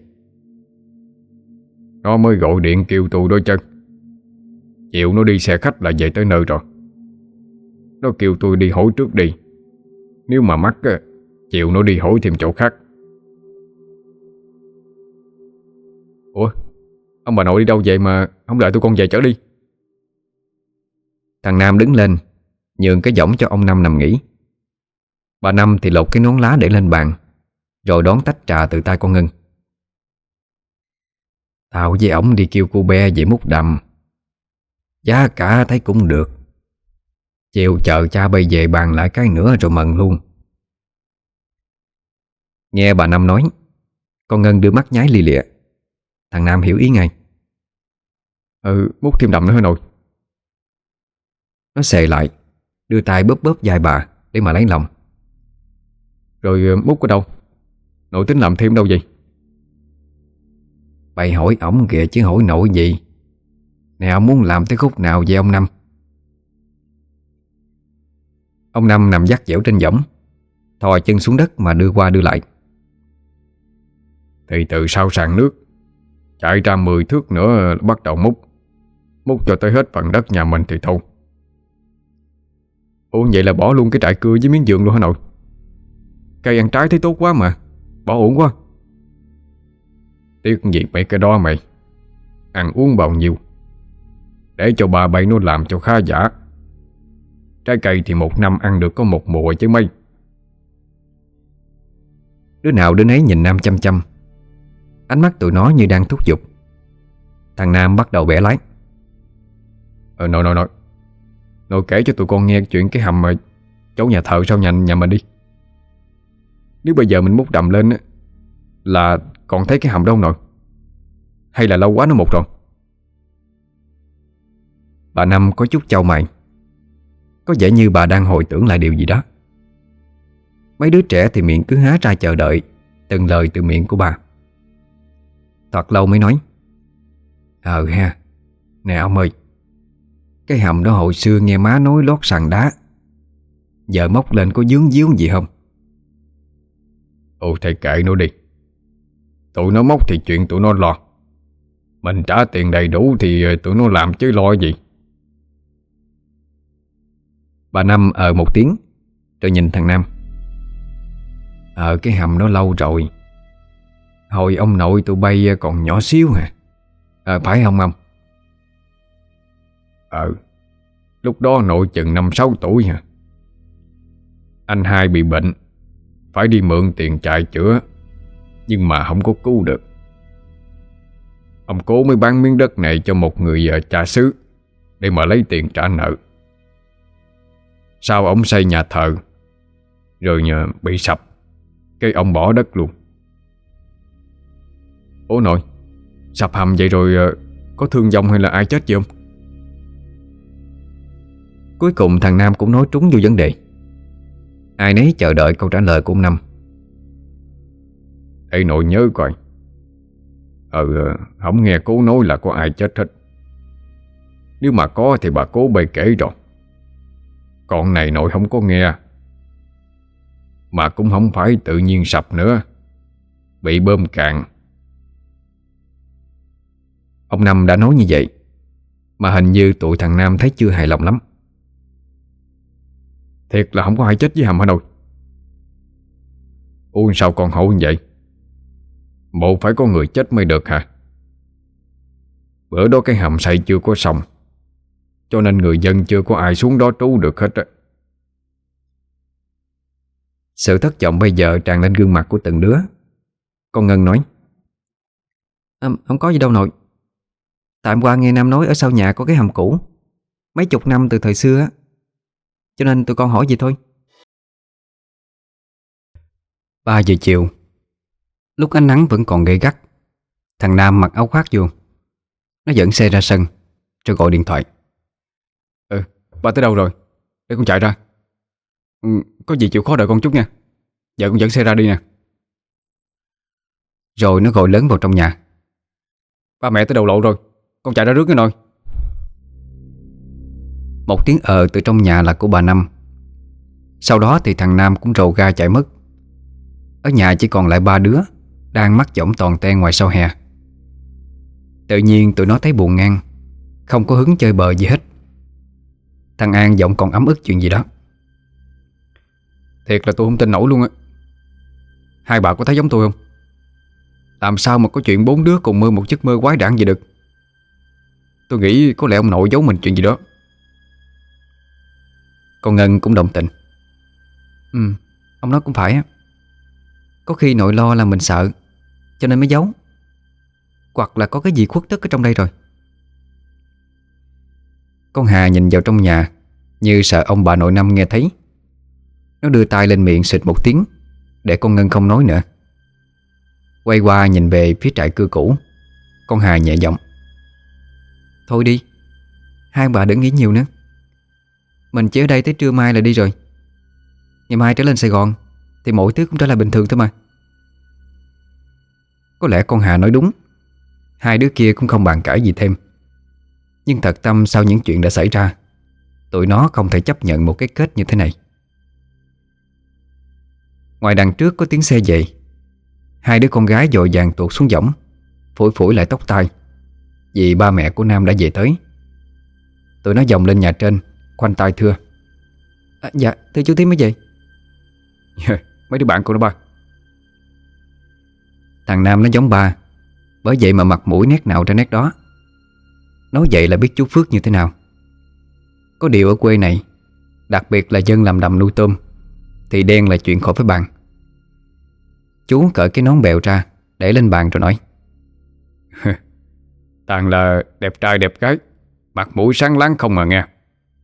Nó mới gọi điện kêu tôi đó chân. Chiều nó đi xe khách là về tới nơi rồi. Nó kêu tôi đi hỏi trước đi, nếu mà mắc chiều nó đi hỏi thêm chỗ khác. Ủa, ông bà nội đi đâu vậy mà không đợi tôi con về chở đi? Thằng Nam đứng lên nhường cái võng cho ông Năm nằm nghỉ. Bà Năm thì lột cái nón lá để lên bàn, rồi đón tách trà từ tay con Ngân. Tao với ổng đi kêu cô bé về múc đầm, giá cả thấy cũng được. Chiều chờ cha bay về bàn lại cái nữa rồi mần luôn. Nghe bà Năm nói, con Ngân đưa mắt nháy li lịa. Thằng Nam hiểu ý ngay. Múc thêm đậm nữa hả nội? Nó xề lại, đưa tay bóp bóp vai bà để mà lấy lòng. Rồi múc ở đâu? Nội tính làm thêm đâu vậy? Bày hỏi ổng kìa chứ hỏi nội gì. Nè, ông muốn làm tới khúc nào vậy ông Năm? Ông Năm nằm vắt dẻo trên võng, thò chân xuống đất mà đưa qua đưa lại. Thì từ sau sàn nước chạy ra 10 thước nữa bắt đầu múc. Múc cho tới hết phần đất nhà mình thì thôi. Ủa vậy là bỏ luôn cái trại cưa với miếng vườn luôn hả nội? Cây ăn trái thấy tốt quá mà, bỏ uổng quá. Tiếc gì mấy cái đó mày. Ăn uống bao nhiêu, để cho bà bay nó làm cho khá giả. Trái cây thì một năm ăn được có một mùa chứ mấy. Đứa nào đứa nấy nhìn Nam chăm chăm. Ánh mắt tụi nó như đang thúc giục. Thằng Nam bắt đầu bẻ lái. Nội kể cho tụi con nghe chuyện cái hầm mà chỗ nhà thờ sau nhà mình đi. Nếu bây giờ mình múc đầm lên là còn thấy cái hầm đâu nội? Hay là lâu quá nó mục rồi? Bà Năm có chút chau mày. Có vẻ như bà đang hồi tưởng lại điều gì đó. Mấy đứa trẻ thì miệng cứ há ra chờ đợi từng lời từ miệng của bà. Thật lâu mới nói. Ha, nè ông ơi, cái hầm đó hồi xưa nghe má nói lót sàn đá, giờ móc lên có vướng víu gì không? Thầy kệ nó đi. Tụi nó móc thì chuyện tụi nó lo. Mình trả tiền đầy đủ thì tụi nó làm chứ lo gì. Bà Năm một tiếng, rồi nhìn thằng Nam. Cái hầm đó lâu rồi. Hồi ông nội tụi bay còn nhỏ xíu hả? Phải không ông? Lúc đó nội chừng 5-6 tuổi hả? Anh hai bị bệnh, phải đi mượn tiền chạy chữa, nhưng mà không có cứu được. Ông cố mới bán miếng đất này cho một người cha xứ để mà lấy tiền trả nợ. Sau ông xây nhà thờ, rồi bị sập, cái ông bỏ đất luôn. Ủa nội, sập hầm vậy rồi có thương vong hay là ai chết gì không? Cuối cùng thằng Nam cũng nói trúng vô vấn đề. Ai nấy chờ đợi câu trả lời của ông Năm. Ê nội nhớ coi. Không nghe cố nói là có ai chết hết. Nếu mà có thì bà cố bày kể rồi. Còn này nội không có nghe. Mà cũng không phải tự nhiên sập nữa, bị bơm cạn. Ông Năm đã nói như vậy, mà hình như tụi thằng Nam thấy chưa hài lòng lắm. Thiệt là không có ai chết với hầm hả nội? Ủa sao con hỏi như vậy? Bộ phải có người chết mới được hả? Bữa đó cái hầm xây chưa có xong, cho nên người dân chưa có ai xuống đó trú được hết á. Sự thất vọng bây giờ tràn lên gương mặt của từng đứa. Con Ngân nói: Không có gì đâu nội. Tại hôm qua nghe Nam nói ở sau nhà có cái hầm cũ, mấy chục năm từ thời xưa á, cho nên tụi con hỏi vậy thôi. 3 giờ chiều, lúc ánh nắng vẫn còn gay gắt, thằng Nam mặc áo khoác vô. Nó dẫn xe ra sân rồi gọi điện thoại: Ba tới đâu rồi? Để con chạy ra. Có gì chịu khó đợi con chút nha. Giờ con dẫn xe ra đi nè. Rồi nó gọi lớn vào trong nhà: Ba mẹ tới đầu lộ rồi, con chạy ra rước nha nội. Một tiếng từ trong nhà là của bà Năm. Sau đó thì thằng Nam cũng rồ ga chạy mất. Ở nhà chỉ còn lại 3 đứa đang mắc dỏng toàn ten ngoài sau hè. Tự nhiên tụi nó thấy buồn ngang, không có hứng chơi bời gì hết. Thằng An giọng còn ấm ức chuyện gì đó: Thiệt là tôi không tin nổi luôn á. Hai bà có thấy giống tôi không? Làm sao mà có chuyện 4 đứa cùng mơ một giấc mơ quái đản vậy được? Tôi nghĩ có lẽ ông nội giấu mình chuyện gì đó. Con Ngân cũng đồng tình: Ông nói cũng phải á. Có khi nội lo là mình sợ cho nên mới giấu, hoặc là có cái gì khuất tất ở trong đây rồi. Con Hà nhìn vào trong nhà như sợ ông bà nội Năm nghe thấy. Nó đưa tay lên miệng xịt một tiếng để con Ngân không nói nữa. Quay qua nhìn về phía trại cưa cũ, con Hà nhẹ giọng: Thôi đi, hai bà đừng nghĩ nhiều nữa. Mình chỉ ở đây tới trưa mai là đi rồi. Ngày mai trở lên Sài Gòn thì mọi thứ cũng trở lại bình thường thôi mà. Có lẽ con Hà nói đúng. Hai đứa kia cũng không bàn cãi gì thêm. Nhưng thật tâm sau những chuyện đã xảy ra, tụi nó không thể chấp nhận một cái kết như thế này. Ngoài đằng trước có tiếng xe về. Hai đứa con gái vội vàng tuột xuống võng, phủi phủi lại tóc tai, vì ba mẹ của Nam đã về tới. Tụi nó vòng lên nhà trên, khoanh tay thưa: Dạ thưa chú Thím mới về. Mấy đứa bạn của nó ba. Thằng Nam nó giống ba, bởi vậy mà mặt mũi nét nào ra nét đó. Nói vậy là biết chú Phước như thế nào. Có điều ở quê này, đặc biệt là dân làm đầm nuôi tôm, thì đen là chuyện khỏi phải bàn. Chú cởi cái nón bèo ra để lên bàn rồi nói: Toàn là đẹp trai đẹp gái, mặt mũi sáng láng không mà nghe.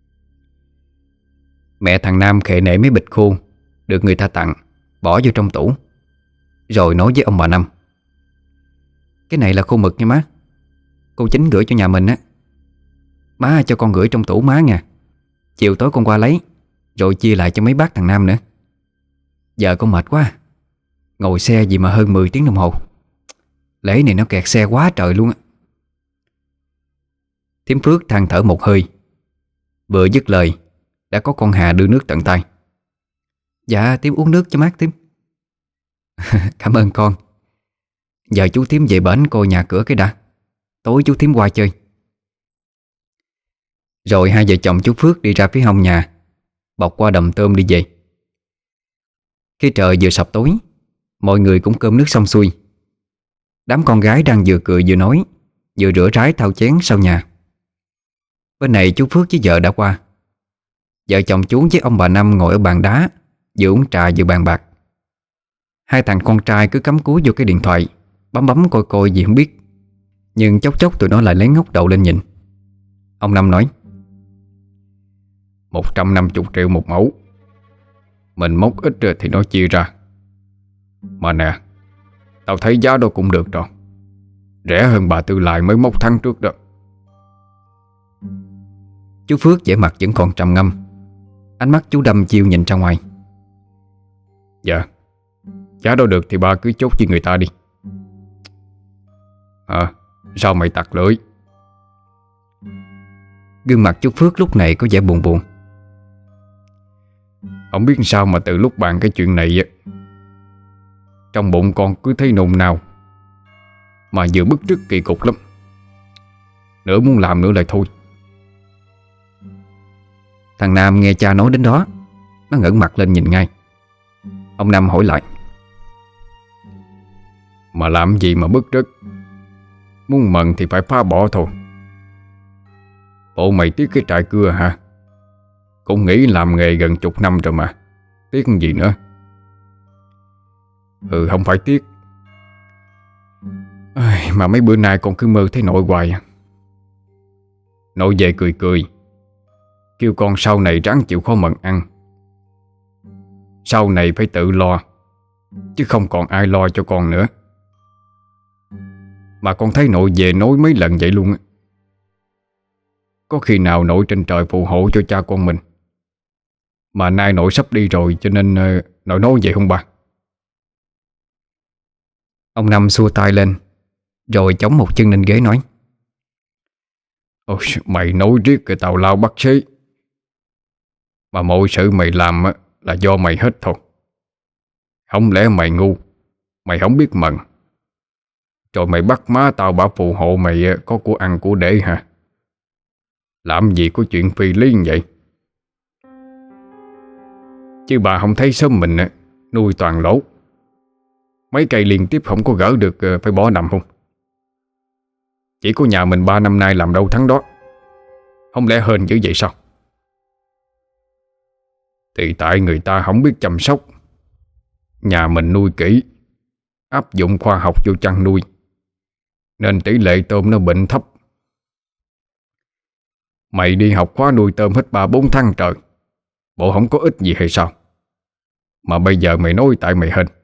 Mẹ thằng Nam khệ nể mấy bịch khô được người ta tặng, bỏ vô trong tủ, rồi nói với ông bà Năm: Cái này là khô mực nha má. Cô Chính gửi cho nhà mình á. Má cho con gửi trong tủ má nha. Chiều tối con qua lấy, rồi chia lại cho mấy bác thằng Nam nữa. Giờ con mệt quá, ngồi xe gì mà hơn 10 tiếng đồng hồ. Lễ này nó kẹt xe quá trời luôn á. Thím Phước than thở một hơi. Vừa dứt lời đã có con Hà đưa nước tận tay. Dạ Thím uống nước cho mát Thím. Cảm ơn con. Giờ chú Thím về bển coi nhà cửa cái đã, tối chú Thím qua chơi. Rồi hai vợ chồng chú Phước đi ra phía hông nhà, bọc qua đầm tôm đi về. Khi trời vừa sập tối, mọi người cũng cơm nước xong xuôi. Đám con gái đang vừa cười vừa nói, vừa rửa rái thau chén sau nhà. Bên này chú Phước với vợ đã qua. Vợ chồng chú với ông bà Năm ngồi ở bàn đá, vừa uống trà vừa bàn bạc. Hai thằng con trai cứ cắm cúi vô cái điện thoại, bấm bấm coi coi gì không biết. Nhưng chốc chốc tụi nó lại lấy ngóc đầu lên nhìn. Ông Năm nói: 150 triệu một mẫu. Mình móc ít rồi thì nó chia ra. Mà nè, tao thấy giá đó cũng được rồi. Rẻ hơn bà Tư Lại mới móc tháng trước đó. Chú Phước vẻ mặt vẫn còn trầm ngâm. Ánh mắt chú đăm chiêu nhìn ra ngoài. Dạ, giá đó được thì ba cứ chốt với người ta đi. Sao mày tặc lưỡi? Gương mặt chú Phước lúc này có vẻ buồn buồn. Không biết sao mà từ lúc bàn cái chuyện này trong bụng con cứ thấy nôn nao, mà vừa bức rứt kỳ cục lắm. Nửa muốn làm nữa lại thôi. Thằng Nam nghe cha nói đến đó, nó ngẩng mặt lên nhìn ngay. Ông Năm hỏi lại: Mà làm gì mà bức rứt? Muốn mần thì phải phá bỏ thôi. Bộ mày tiếc cái trại cưa hả? Cũng nghĩ làm nghề gần chục năm rồi mà, tiếc gì nữa. Không phải tiếc. Mà mấy bữa nay con cứ mơ thấy nội hoài. Nội về cười cười, kêu con sau này ráng chịu khó mần ăn. Sau này phải tự lo, chứ không còn ai lo cho con nữa. Mà con thấy nội về nói mấy lần vậy luôn á. Có khi nào nội trên trời phù hộ cho cha con mình. Mà nay nội sắp đi rồi, cho nên nội nói vậy không ba? Ông Năm xua tay lên, rồi chống một chân lên ghế nói: Ôi, mày nói riết cái tào lao bắt xế. Mà mọi sự mày làm là do mày hết thôi. Không lẽ mày ngu, mày không biết mần, rồi mày bắt má tao bảo phù hộ mày có của ăn của để hả? Làm gì có chuyện phi lý như vậy? Chứ bà không thấy sớm mình nuôi toàn lỗ. Mấy cây liên tiếp không có gỡ được, phải bỏ nằm không? Chỉ có nhà mình 3 năm nay làm đâu thắng đó. Không lẽ hên dữ vậy sao? Thì tại người ta không biết chăm sóc. Nhà mình nuôi kỹ, áp dụng khoa học vô chăn nuôi, nên tỷ lệ tôm nó bệnh thấp. Mày đi học khóa nuôi tôm hết 3-4 tháng trời, bộ không có ích gì hay sao? Mà bây giờ mày nói tại mày hên.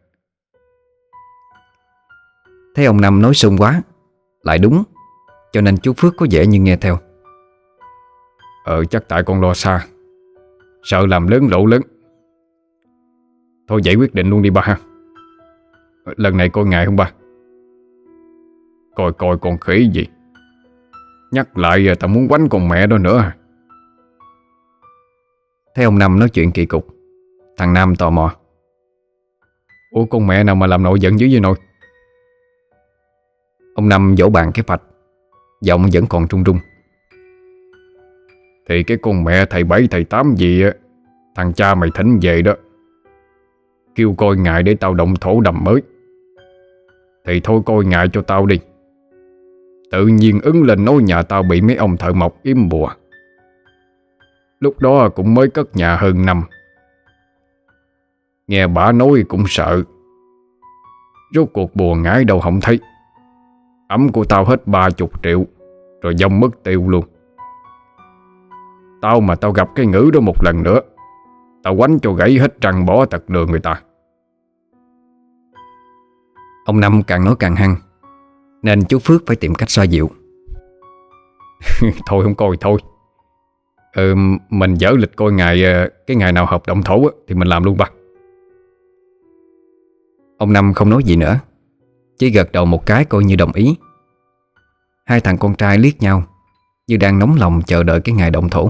Thấy ông Năm nói sung quá, lại đúng, cho nên chú Phước có vẻ như nghe theo. Chắc tại con lo xa, sợ làm lớn lỗ lớn. Thôi vậy quyết định luôn đi ba ha. Lần này coi ngại không ba? Coi coi con khỉ gì. Nhắc lại tao muốn quánh con mẹ đó nữa. Thấy ông Năm nói chuyện kỳ cục, thằng Nam tò mò: Ủa con mẹ nào mà làm nội giận dữ vậy nội? Ông Năm vỗ bàn cái phạch, giọng vẫn còn run run: Thì cái con mẹ thầy 7 thầy 8 gì thằng cha mày thỉnh về đó, kêu coi ngại để tao động thổ đầm mới. Thì thôi coi ngại cho tao đi. Tự nhiên ứng lên nói nhà tao bị mấy ông thợ mộc yếm bùa. Lúc đó cũng mới cất nhà hơn năm. Nghe bả nói cũng sợ. Rốt cuộc bùa ngải đâu không thấy. Ấm của tao hết 30 triệu, rồi dông mất tiêu luôn. Tao mà tao gặp cái ngữ đó một lần nữa, tao quánh cho gãy hết răng bỏ tật lừa người ta. Ông Năm càng nói càng hăng, nên chú Phước phải tìm cách xoa dịu. Thôi không coi thôi. Mình dỡ lịch coi cái ngày nào hợp động thổ thì mình làm luôn ba. Ông Năm không nói gì nữa, chỉ gật đầu một cái coi như đồng ý. Hai thằng con trai liếc nhau, như đang nóng lòng chờ đợi cái ngày động thổ.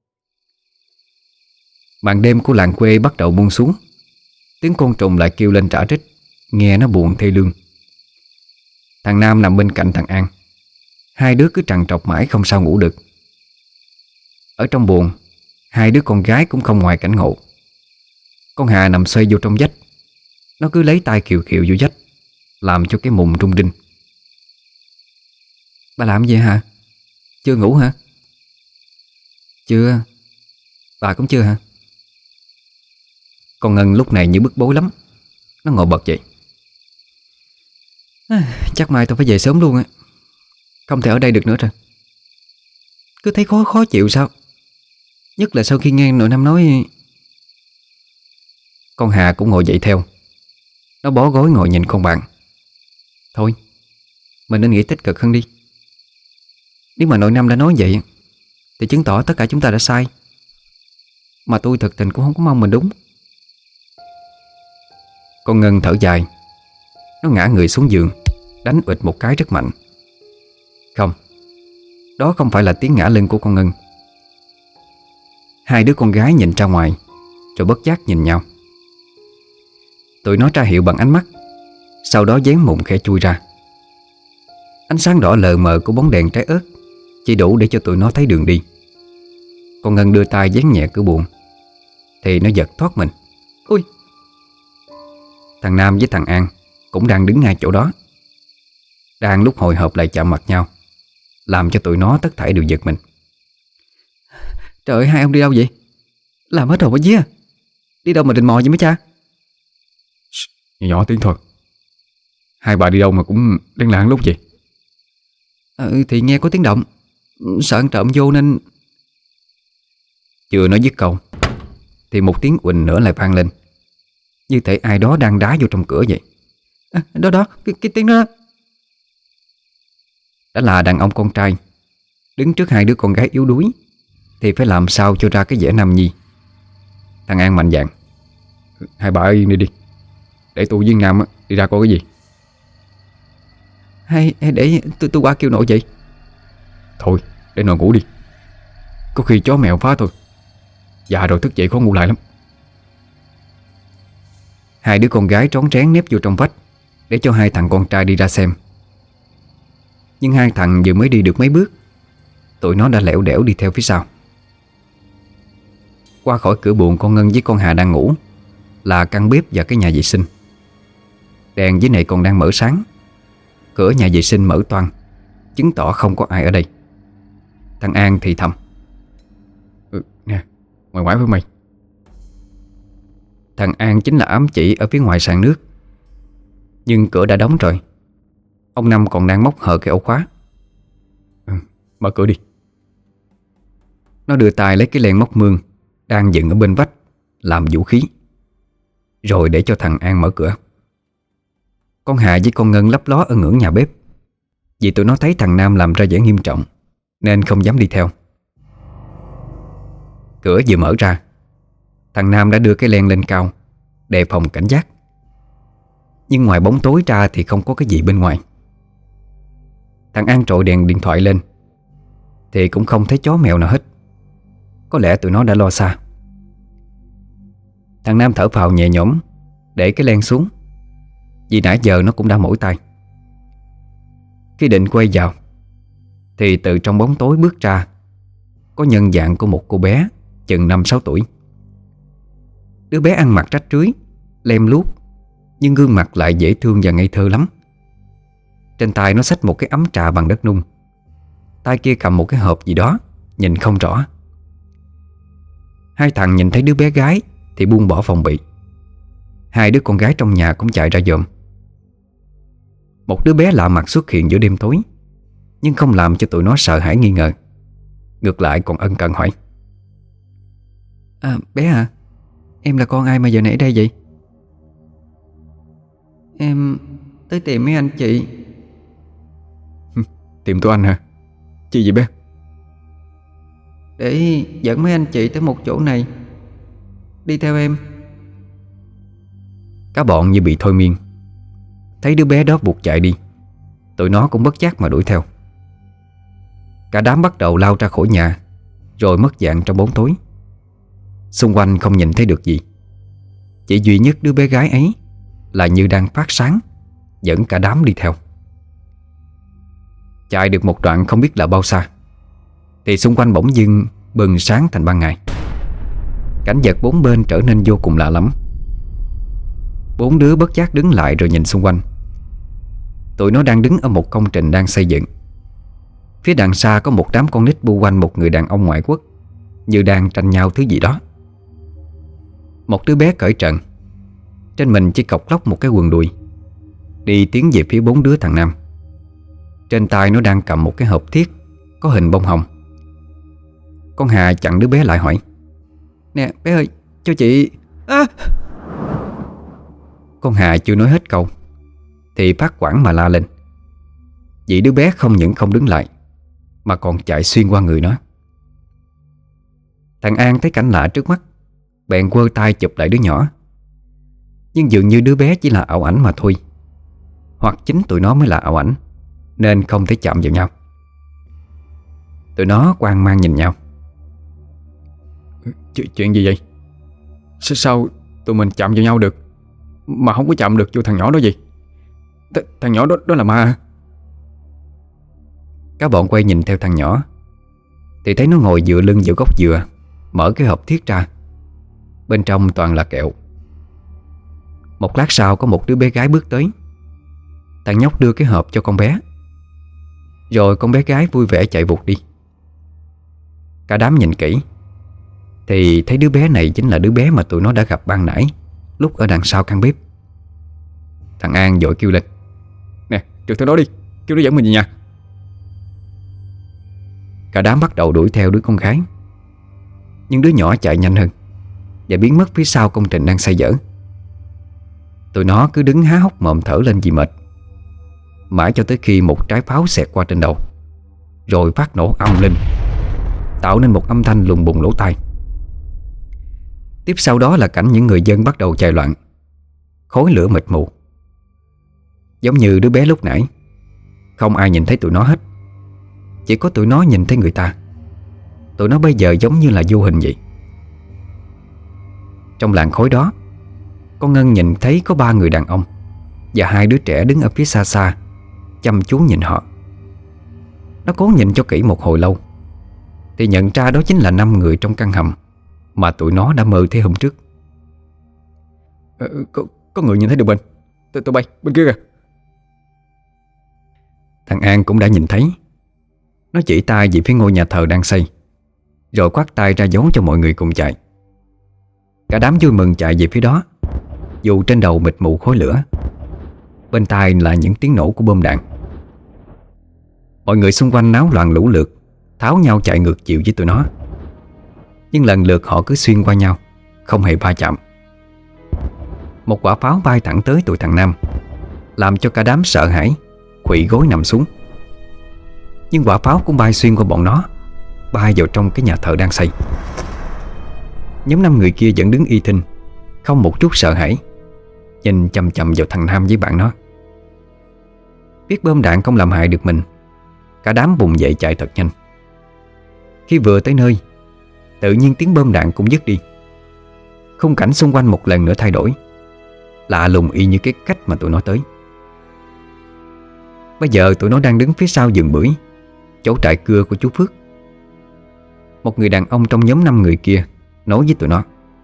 Màn đêm của làng quê bắt đầu buông xuống. Tiếng côn trùng lại kêu lên rả rích, nghe nó buồn thê lương. Thằng Nam nằm bên cạnh thằng An. Hai đứa cứ trằn trọc mãi không sao ngủ được. Ở trong buồng, hai đứa con gái cũng không ngoài cảnh ngộ. Con Hà nằm xoay vô trong vách. Nó cứ lấy tay khều khều vô vách, làm cho cái mùng rung rinh. Bà làm gì hả? Chưa ngủ hả? Chưa. Bà cũng chưa hả? Con Ngân lúc này như bức bối lắm. Nó ngồi bật dậy. Chắc mai tôi phải về sớm luôn á. Không thể ở đây được nữa rồi. Cứ thấy khó khó chịu sao. Nhất là sau khi nghe nội Năm nói. Con Hà cũng ngồi dậy theo. Nó bó gối ngồi nhìn con bạn. Thôi, mình nên nghĩ tích cực hơn đi. Nếu mà nội Năm đã nói vậy thì chứng tỏ tất cả chúng ta đã sai. Mà tôi thật tình cũng không có mong mình đúng. Con Ngân thở dài. Nó ngã người xuống giường, đánh ụt một cái rất mạnh. Không, đó không phải là tiếng ngã lưng của con Ngân. Hai đứa con gái nhìn ra ngoài, rồi bất giác nhìn nhau. Tụi nó ra hiệu bằng ánh mắt, sau đó dán mụn khẽ chui ra. Ánh sáng đỏ lờ mờ của bóng đèn trái ớt chỉ đủ để cho tụi nó thấy đường đi. Con Ngân đưa tay dán nhẹ cửa buồng, thì nó giật thoát mình. Ui! Thằng Nam với thằng An cũng đang đứng ngay chỗ đó. Đang lúc hồi hộp lại chạm mặt nhau, làm cho tụi nó tất thảy đều giật mình. Trời ơi, hai ông đi đâu vậy? Làm hết rồi bà día. Đi đâu mà định mò vậy mấy cha? Nhỏ nhỏ tiếng thôi. Hai bà đi đâu mà cũng lén lảng lúc vậy? Thì nghe có tiếng động, sợ ăn trộm vô nên. Chưa nói dứt câu thì một tiếng uỳnh nữa lại vang lên, như thể ai đó đang đá vô trong cửa vậy. Đó đó, cái tiếng đó. Đã là đàn ông con trai đứng trước hai đứa con gái yếu đuối thì phải làm sao cho ra cái vẻ nam nhi. Thằng An mạnh dạn. Hai bà ơi đi đi, để tôi với Nam đi ra coi cái gì. Hay để tôi qua kêu nội vậy. Thôi để nội ngủ đi. Có khi chó mèo phá thôi. Già rồi thức dậy khó ngủ lại lắm. Hai đứa con gái trón trén nép vô trong vách để cho hai thằng con trai đi ra xem. Nhưng hai thằng vừa mới đi được mấy bước, tụi nó đã lẻo đẻo đi theo phía sau. Qua khỏi cửa buồng con Ngân với con Hà đang ngủ là căn bếp và cái nhà vệ sinh. Đèn dưới này còn đang mở sáng. Cửa nhà vệ sinh mở toang, chứng tỏ không có ai ở đây. Thằng An thì thầm. Nè, ngoài ngoái với mày. Thằng An chính là ám chỉ ở phía ngoài sàn nước. Nhưng cửa đã đóng rồi. Ông Năm còn đang móc hở cái ổ khóa. Mở cửa đi. Nó đưa tay lấy cái len móc mương đang dựng ở bên vách làm vũ khí, rồi để cho thằng An mở cửa. Con Hà với con Ngân lấp ló ở ngưỡng nhà bếp, vì tụi nó thấy thằng Nam làm ra vẻ nghiêm trọng nên không dám đi theo. Cửa vừa mở ra, thằng Nam đã đưa cái len lên cao đề phòng cảnh giác. Nhưng ngoài bóng tối ra thì không có cái gì bên ngoài. Thằng An trội đèn điện thoại lên thì cũng không thấy chó mèo nào hết. Có lẽ tụi nó đã lo xa. Thằng Nam thở phào nhẹ nhõm, để cái len xuống, vì nãy giờ nó cũng đã mỏi tay. Khi định quay vào thì từ trong bóng tối bước ra có nhân dạng của một cô bé chừng 5-6 tuổi. Đứa bé ăn mặc rách rưới, lem luốc, nhưng gương mặt lại dễ thương và ngây thơ lắm. Trên tay nó xách một cái ấm trà bằng đất nung, tay kia cầm một cái hộp gì đó, nhìn không rõ. Hai thằng nhìn thấy đứa bé gái thì buông bỏ phòng bị. Hai đứa con gái trong nhà cũng chạy ra dòm. Một đứa bé lạ mặt xuất hiện giữa đêm tối, nhưng không làm cho tụi nó sợ hãi nghi ngờ. Ngược lại còn ân cần hỏi. Bé à, em là con ai mà giờ nãy đây vậy? Em tới tìm mấy anh chị. Tìm tụi anh hả? Chi vậy bé? Để dẫn mấy anh chị tới một chỗ này. Đi theo em. Cả bọn như bị thôi miên. Thấy đứa bé đó buộc chạy đi, tụi nó cũng bất giác mà đuổi theo. Cả đám bắt đầu lao ra khỏi nhà, rồi mất dạng trong bóng tối. Xung quanh không nhìn thấy được gì, chỉ duy nhất đứa bé gái ấy là như đang phát sáng, dẫn cả đám đi theo. Chạy được một đoạn không biết là bao xa thì xung quanh bỗng dưng bừng sáng thành ban ngày. Cảnh vật bốn bên trở nên vô cùng lạ lẫm. Bốn đứa bất giác đứng lại rồi nhìn xung quanh. Tụi nó đang đứng ở một công trình đang xây dựng. Phía đằng xa có một đám con nít bu quanh một người đàn ông ngoại quốc, như đang tranh nhau thứ gì đó. một đứa bé cởi trần, trên mình chỉ cộc lốc một cái quần đùi, đi tiến về phía bốn đứa thằng Nam. Trên tay nó đang cầm một cái hộp thiết có hình bông hồng. Con Hà chặn đứa bé lại hỏi: "Nè bé ơi, cho chị à!" Con Hà chưa nói hết câu thì phát hoảng mà la lên. Vậy đứa bé không những không đứng lại mà còn chạy xuyên qua người nó. Thằng An thấy cảnh lạ trước mắt, bèn quơ tay chụp lại đứa nhỏ. Nhưng dường như đứa bé chỉ là ảo ảnh mà thôi, hoặc chính tụi nó mới là ảo ảnh, nên không thể chạm vào nhau. Tụi nó hoang mang nhìn nhau. Chuyện gì vậy? Sao tụi mình chạm vào nhau được mà không có chạm được vô thằng nhỏ đó gì? Thằng nhỏ đó là ma. Các bọn quay nhìn theo thằng nhỏ thì thấy nó ngồi dựa lưng vào gốc dừa, mở cái hộp thiết ra. Bên trong toàn là kẹo. Một lát sau có một đứa bé gái bước tới. Thằng nhóc đưa cái hộp cho con bé, rồi con bé gái vui vẻ chạy vụt đi. Cả đám nhìn kỹ thì thấy đứa bé này chính là đứa bé mà tụi nó đã gặp ban nãy lúc ở đằng sau căn bếp. Thằng An vội kêu lên: "Nè, trượt theo đó đi, kêu nó dẫn mình về nhà." Cả đám bắt đầu đuổi theo đứa con gái, nhưng đứa nhỏ chạy nhanh hơn và biến mất phía sau công trình đang xây dở. Tụi nó cứ đứng há hốc mồm thở lên vì mệt, mãi cho tới khi một trái pháo xẹt qua trên đầu, rồi phát nổ ầm lên, tạo nên một âm thanh lùng bùng lỗ tai. Tiếp sau đó là cảnh những người dân bắt đầu chạy loạn, khói lửa mịt mù. Giống như đứa bé lúc nãy, không ai nhìn thấy tụi nó hết, chỉ có tụi nó nhìn thấy người ta. Tụi nó bây giờ giống như là vô hình vậy. Trong làn khói đó, con Ngân nhìn thấy có 3 người đàn ông và 2 đứa trẻ đứng ở phía xa xa, chăm chú nhìn họ. Nó cố nhìn cho kỹ một hồi lâu thì nhận ra đó chính là 5 người trong căn hầm mà tụi nó đã mơ thấy hôm trước. Có người nhìn thấy đường bên. Tụi bay bên kia kìa. Thằng An cũng đã nhìn thấy. Nó chỉ tay về phía ngôi nhà thờ đang xây, rồi khoác tay ra dấu cho mọi người cùng chạy. Cả đám vui mừng chạy về phía đó, dù trên đầu mịt mù khói lửa, bên tai là những tiếng nổ của bom đạn. Mọi người xung quanh náo loạn lũ lượt, tháo nhau chạy ngược chiều với tụi nó. Nhưng lần lượt họ cứ xuyên qua nhau, không hề va chạm. Một quả pháo bay thẳng tới tụi thằng Nam, làm cho cả đám sợ hãi, khuỵu gối nằm xuống. Nhưng quả pháo cũng bay xuyên qua bọn nó, bay vào trong cái nhà thờ đang xây. Nhóm 5 người kia vẫn đứng y thinh, không một chút sợ hãi, nhìn chằm chằm vào thằng Nam với bạn nó. Biết bom đạn không làm hại được mình, cả đám bùng dậy chạy thật nhanh. Khi vừa tới nơi, tự nhiên tiếng bom đạn cũng dứt đi. Khung cảnh xung quanh một lần nữa thay đổi, lạ lùng y như cái cách mà tụi nó tới. Bây giờ tụi nó đang đứng phía sau vườn bưởi, chỗ trại cưa của chú Phước. Một người đàn ông trong nhóm 5 người kia nói với tụi nó: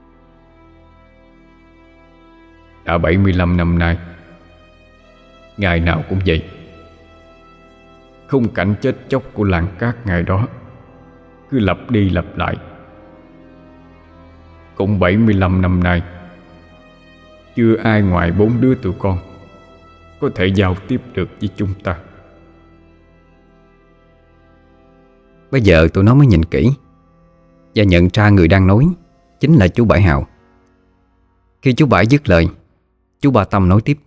"Đã 75 năm nay, ngày nào cũng vậy. Khung cảnh chết chóc của làng cát ngày đó cứ lặp đi lặp lại. Cũng 75 năm nay, chưa ai ngoài 4 đứa tụi con có thể giao tiếp được với chúng ta." Bây giờ tụi nó mới nhìn kỹ và nhận ra người đang nói chính là chú Bảy Hào. Khi chú Bảy dứt lời, chú Ba Tâm nói tiếp: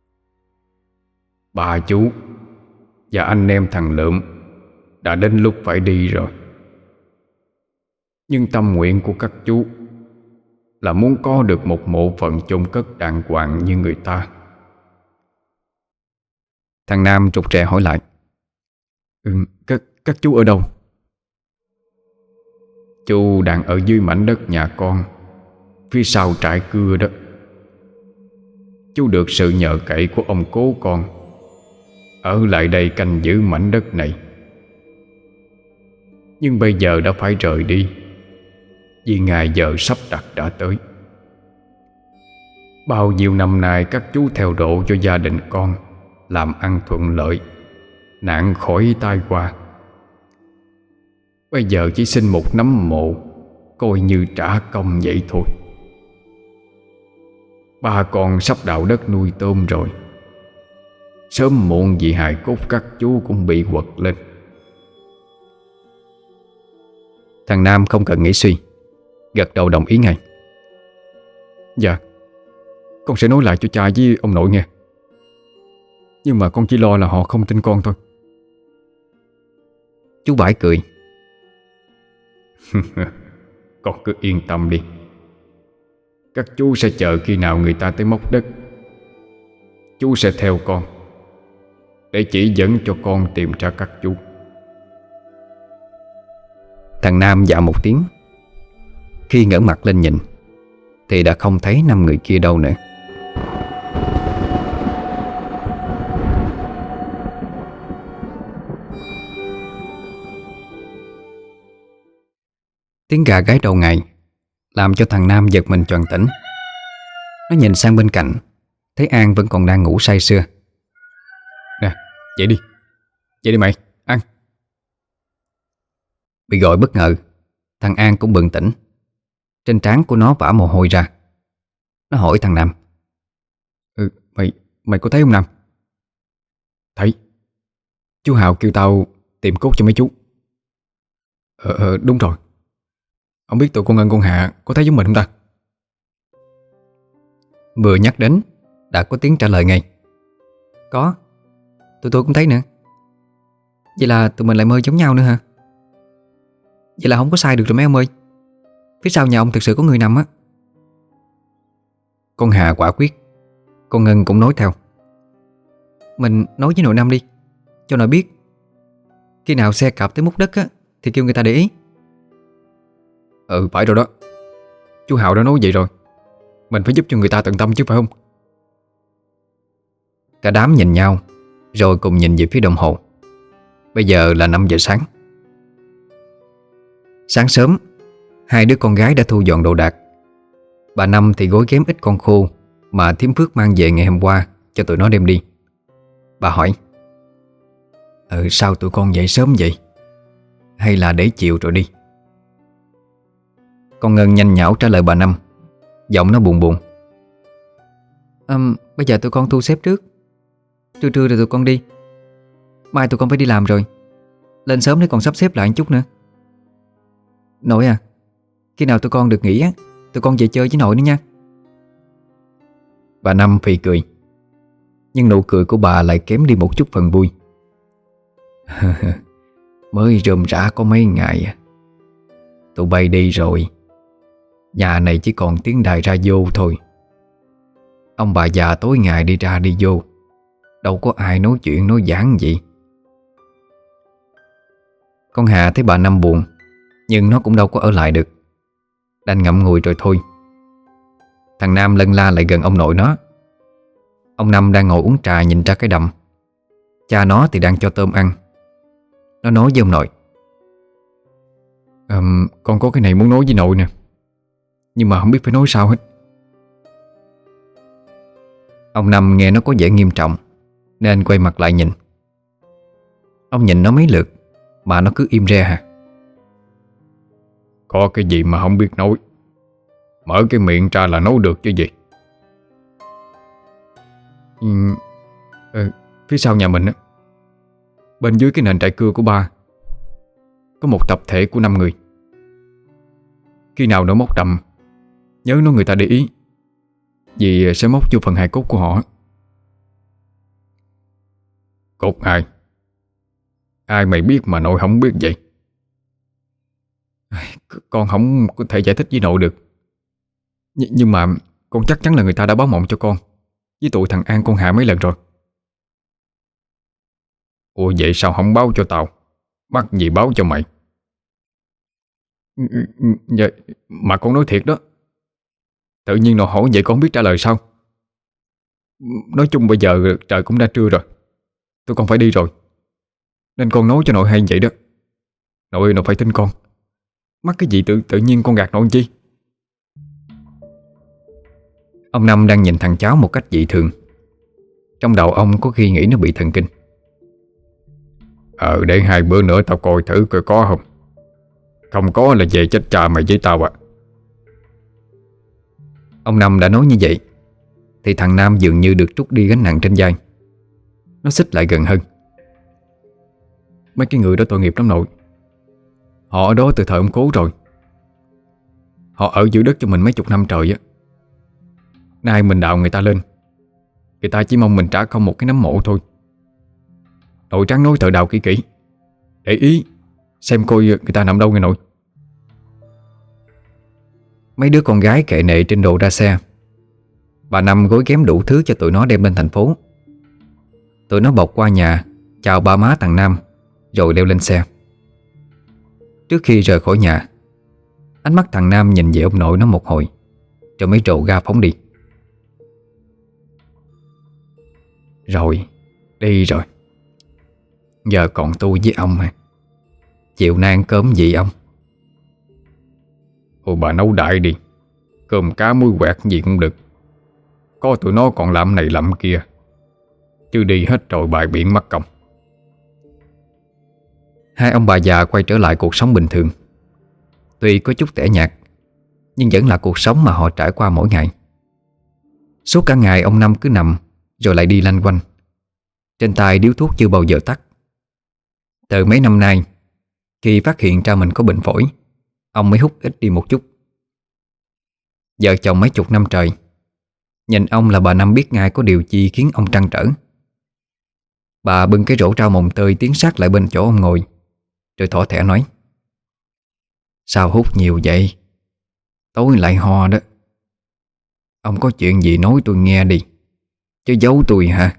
"Bà chú và anh em thằng Lượm đã đến lúc phải đi rồi. Nhưng tâm nguyện của các chú là muốn có được một mộ phận chôn cất đàng hoàng như người ta." Thằng Nam rụt rè hỏi lại: Các chú ở đâu?" "Chú đang ở dưới mảnh đất nhà con, phía sau trại cưa đó. Chú được sự nhờ cậy của ông cố con ở lại đây canh giữ mảnh đất này. Nhưng bây giờ đã phải rời đi vì ngày giờ sắp đặt đã tới. Bao nhiêu năm nay các chú theo độ cho gia đình con làm ăn thuận lợi, nạn khỏi tai qua. Bây giờ chỉ xin một nắm mộ coi như trả công vậy thôi." Ba con sắp đào đất nuôi tôm rồi. Sớm muộn gì hài cốt các chú cũng bị quật lên. Thằng Nam không cần nghĩ suy, gật đầu đồng ý ngay. Dạ, con sẽ nói lại cho cha với ông nội nghe. Nhưng mà con chỉ lo là họ không tin con thôi. Chú Bãi cười. Con cứ yên tâm đi. Các chú sẽ chờ khi nào người ta tới móc đất. Chú sẽ theo con để chỉ dẫn cho con tìm ra các chú. Thằng Nam dạ một tiếng. Khi ngẩng mặt lên nhìn thì đã không thấy 5 người kia đâu nữa. Tiếng gà gáy đầu ngày làm cho thằng Nam giật mình choàng tỉnh. Nó nhìn sang bên cạnh, thấy An vẫn còn đang ngủ say sưa. Nè, dậy đi. Dậy đi mày, ăn. Bị gọi bất ngờ, thằng An cũng bừng tỉnh. Trên trán của nó vã mồ hôi ra. Nó hỏi thằng Nam. Mày có thấy không Nam? Thấy. Chú Hào kêu tao tìm cốt cho mấy chú. Đúng rồi. Không biết tụi con Ngân con Hạ có thấy giống mình không ta? Vừa nhắc đến đã có tiếng trả lời ngay. Có, tụi tôi cũng thấy nữa. Vậy là tụi mình lại mơ giống nhau nữa hả? Vậy là không có sai được rồi mấy ông ơi. Phía sau nhà ông thực sự có người nằm á. Con Hà quả quyết. Con Ngân cũng nói theo. Mình nói với nội Năm đi, cho nội biết. Khi nào xe cạp tới múc đất á thì kêu người ta để ý. Phải rồi đó. Chú Hào đã nói vậy rồi. Mình phải giúp cho người ta tận tâm chứ phải không? Cả đám nhìn nhau rồi cùng nhìn về phía đồng hồ. Bây giờ là 5 giờ sáng. Sáng sớm, hai đứa con gái đã thu dọn đồ đạc. Bà Năm thì gối ghém ít con khô mà thím Phước mang về ngày hôm qua cho tụi nó đem đi. Bà hỏi. Sao tụi con dậy sớm vậy? Hay là để chiều rồi đi? Con Ngân nhanh nhảu trả lời bà Năm. Giọng nó buồn buồn. Bây giờ tụi con thu xếp trước. Trưa trưa rồi tụi con đi. Mai tụi con phải đi làm rồi. Lên sớm để còn sắp xếp lại một chút nữa. Nội à, khi nào tụi con được nghỉ á, tụi con về chơi với nội nữa nha. Bà Năm phì cười. Nhưng nụ cười của bà lại kém đi một chút phần vui. Mới rườm rã có mấy ngày à. Tụi bay đi rồi, nhà này chỉ còn tiếng đài radio thôi. Ông bà già tối ngày đi ra đi vô, đâu có ai nói chuyện nói giảng gì. Con Hà thấy bà Năm buồn, nhưng nó cũng đâu có ở lại được, đành ngậm ngùi rồi thôi. Thằng Nam lân la lại gần ông nội nó. Ông Năm đang ngồi uống trà nhìn ra cái đầm. Cha nó thì đang cho tôm ăn. Nó nói với ông nội. Con có cái này muốn nói với nội nè, nhưng mà không biết phải nói sao hết. Ông Năm nghe nó có vẻ nghiêm trọng nên quay mặt lại nhìn. Ông nhìn nó mấy lượt mà nó cứ im re hả. Có cái gì mà không biết nói, mở cái miệng ra là nói được chứ gì. Phía sau nhà mình á, bên dưới cái nền trại cưa của ba, có một tập thể của 5 người. Khi nào nó móc đầm, nhớ nói người ta để ý, vì sẽ móc vô phần hài cốt của họ. Cốt ai? Ai mày biết mà nội không biết vậy? Con không có thể giải thích với nội được. Nhưng mà con chắc chắn là người ta đã báo mộng cho con với tụi thằng An con Hạ mấy lần rồi. Ủa vậy sao không báo cho tao? Mắc gì báo cho mày? Dạ, mà con nói thiệt đó. Tự nhiên nội hỏi vậy con không biết trả lời sao. Nói chung bây giờ trời cũng đã trưa rồi, tôi con phải đi rồi, nên con nói cho nội hay vậy đó. Nội phải tin con. Mắc cái gì tự nhiên con gạt nội chi? Ông Năm đang nhìn thằng cháu một cách dị thường. Trong đầu ông có khi nghĩ nó bị thần kinh. Để 2 bữa nữa tao coi thử coi có không. Không có là về chết cha mày với tao ạ. Ông Năm đã nói như vậy thì thằng Nam dường như được trút đi gánh nặng trên vai. Nó xích lại gần hơn. Mấy cái người đó tội nghiệp lắm nội. Họ ở đó từ thời ông cố rồi. Họ ở giữ đất cho mình mấy chục năm trời á. Nay mình đào người ta lên, người ta chỉ mong mình trả không một cái nấm mộ thôi. Nội tráng nói thợ đào kỹ kỹ, để ý xem coi người ta nằm đâu nghe nội. Mấy đứa con gái kệ nệ trên đồ ra xe. Bà Năm gối ghém đủ thứ cho tụi nó đem lên thành phố. Tụi nó bọc qua nhà, chào ba má thằng Nam, rồi leo lên xe. Trước khi rời khỏi nhà, ánh mắt thằng Nam nhìn về ông nội nó một hồi, rồi mới trồ ga phóng đi. Rồi, đi rồi. Giờ còn tôi với ông hả? Chiều nay ăn cơm gì ông? Ôi bà nấu đại đi, cơm cá muối quẹt gì cũng được. Có tụi nó còn làm này làm kia, chứ đi hết rồi bại biển mất công. Hai ông bà già quay trở lại cuộc sống bình thường. Tuy có chút tẻ nhạt, nhưng vẫn là cuộc sống mà họ trải qua mỗi ngày. Suốt cả ngày ông Năm cứ nằm rồi lại đi lanh quanh. Trên tay điếu thuốc chưa bao giờ tắt. Từ mấy năm nay, khi phát hiện ra mình có bệnh phổi, ông mới hút ít đi một chút. Vợ chồng mấy chục năm trời, nhìn ông là bà Năm biết ngay có điều chi khiến ông trăn trở. Bà bưng cái rổ rau mồng tơi tiến sát lại bên chỗ ông ngồi, rồi thỏ thẻ nói: Sao hút nhiều vậy? Tối lại ho đó. Ông có chuyện gì nói tôi nghe đi, chứ giấu tôi hả?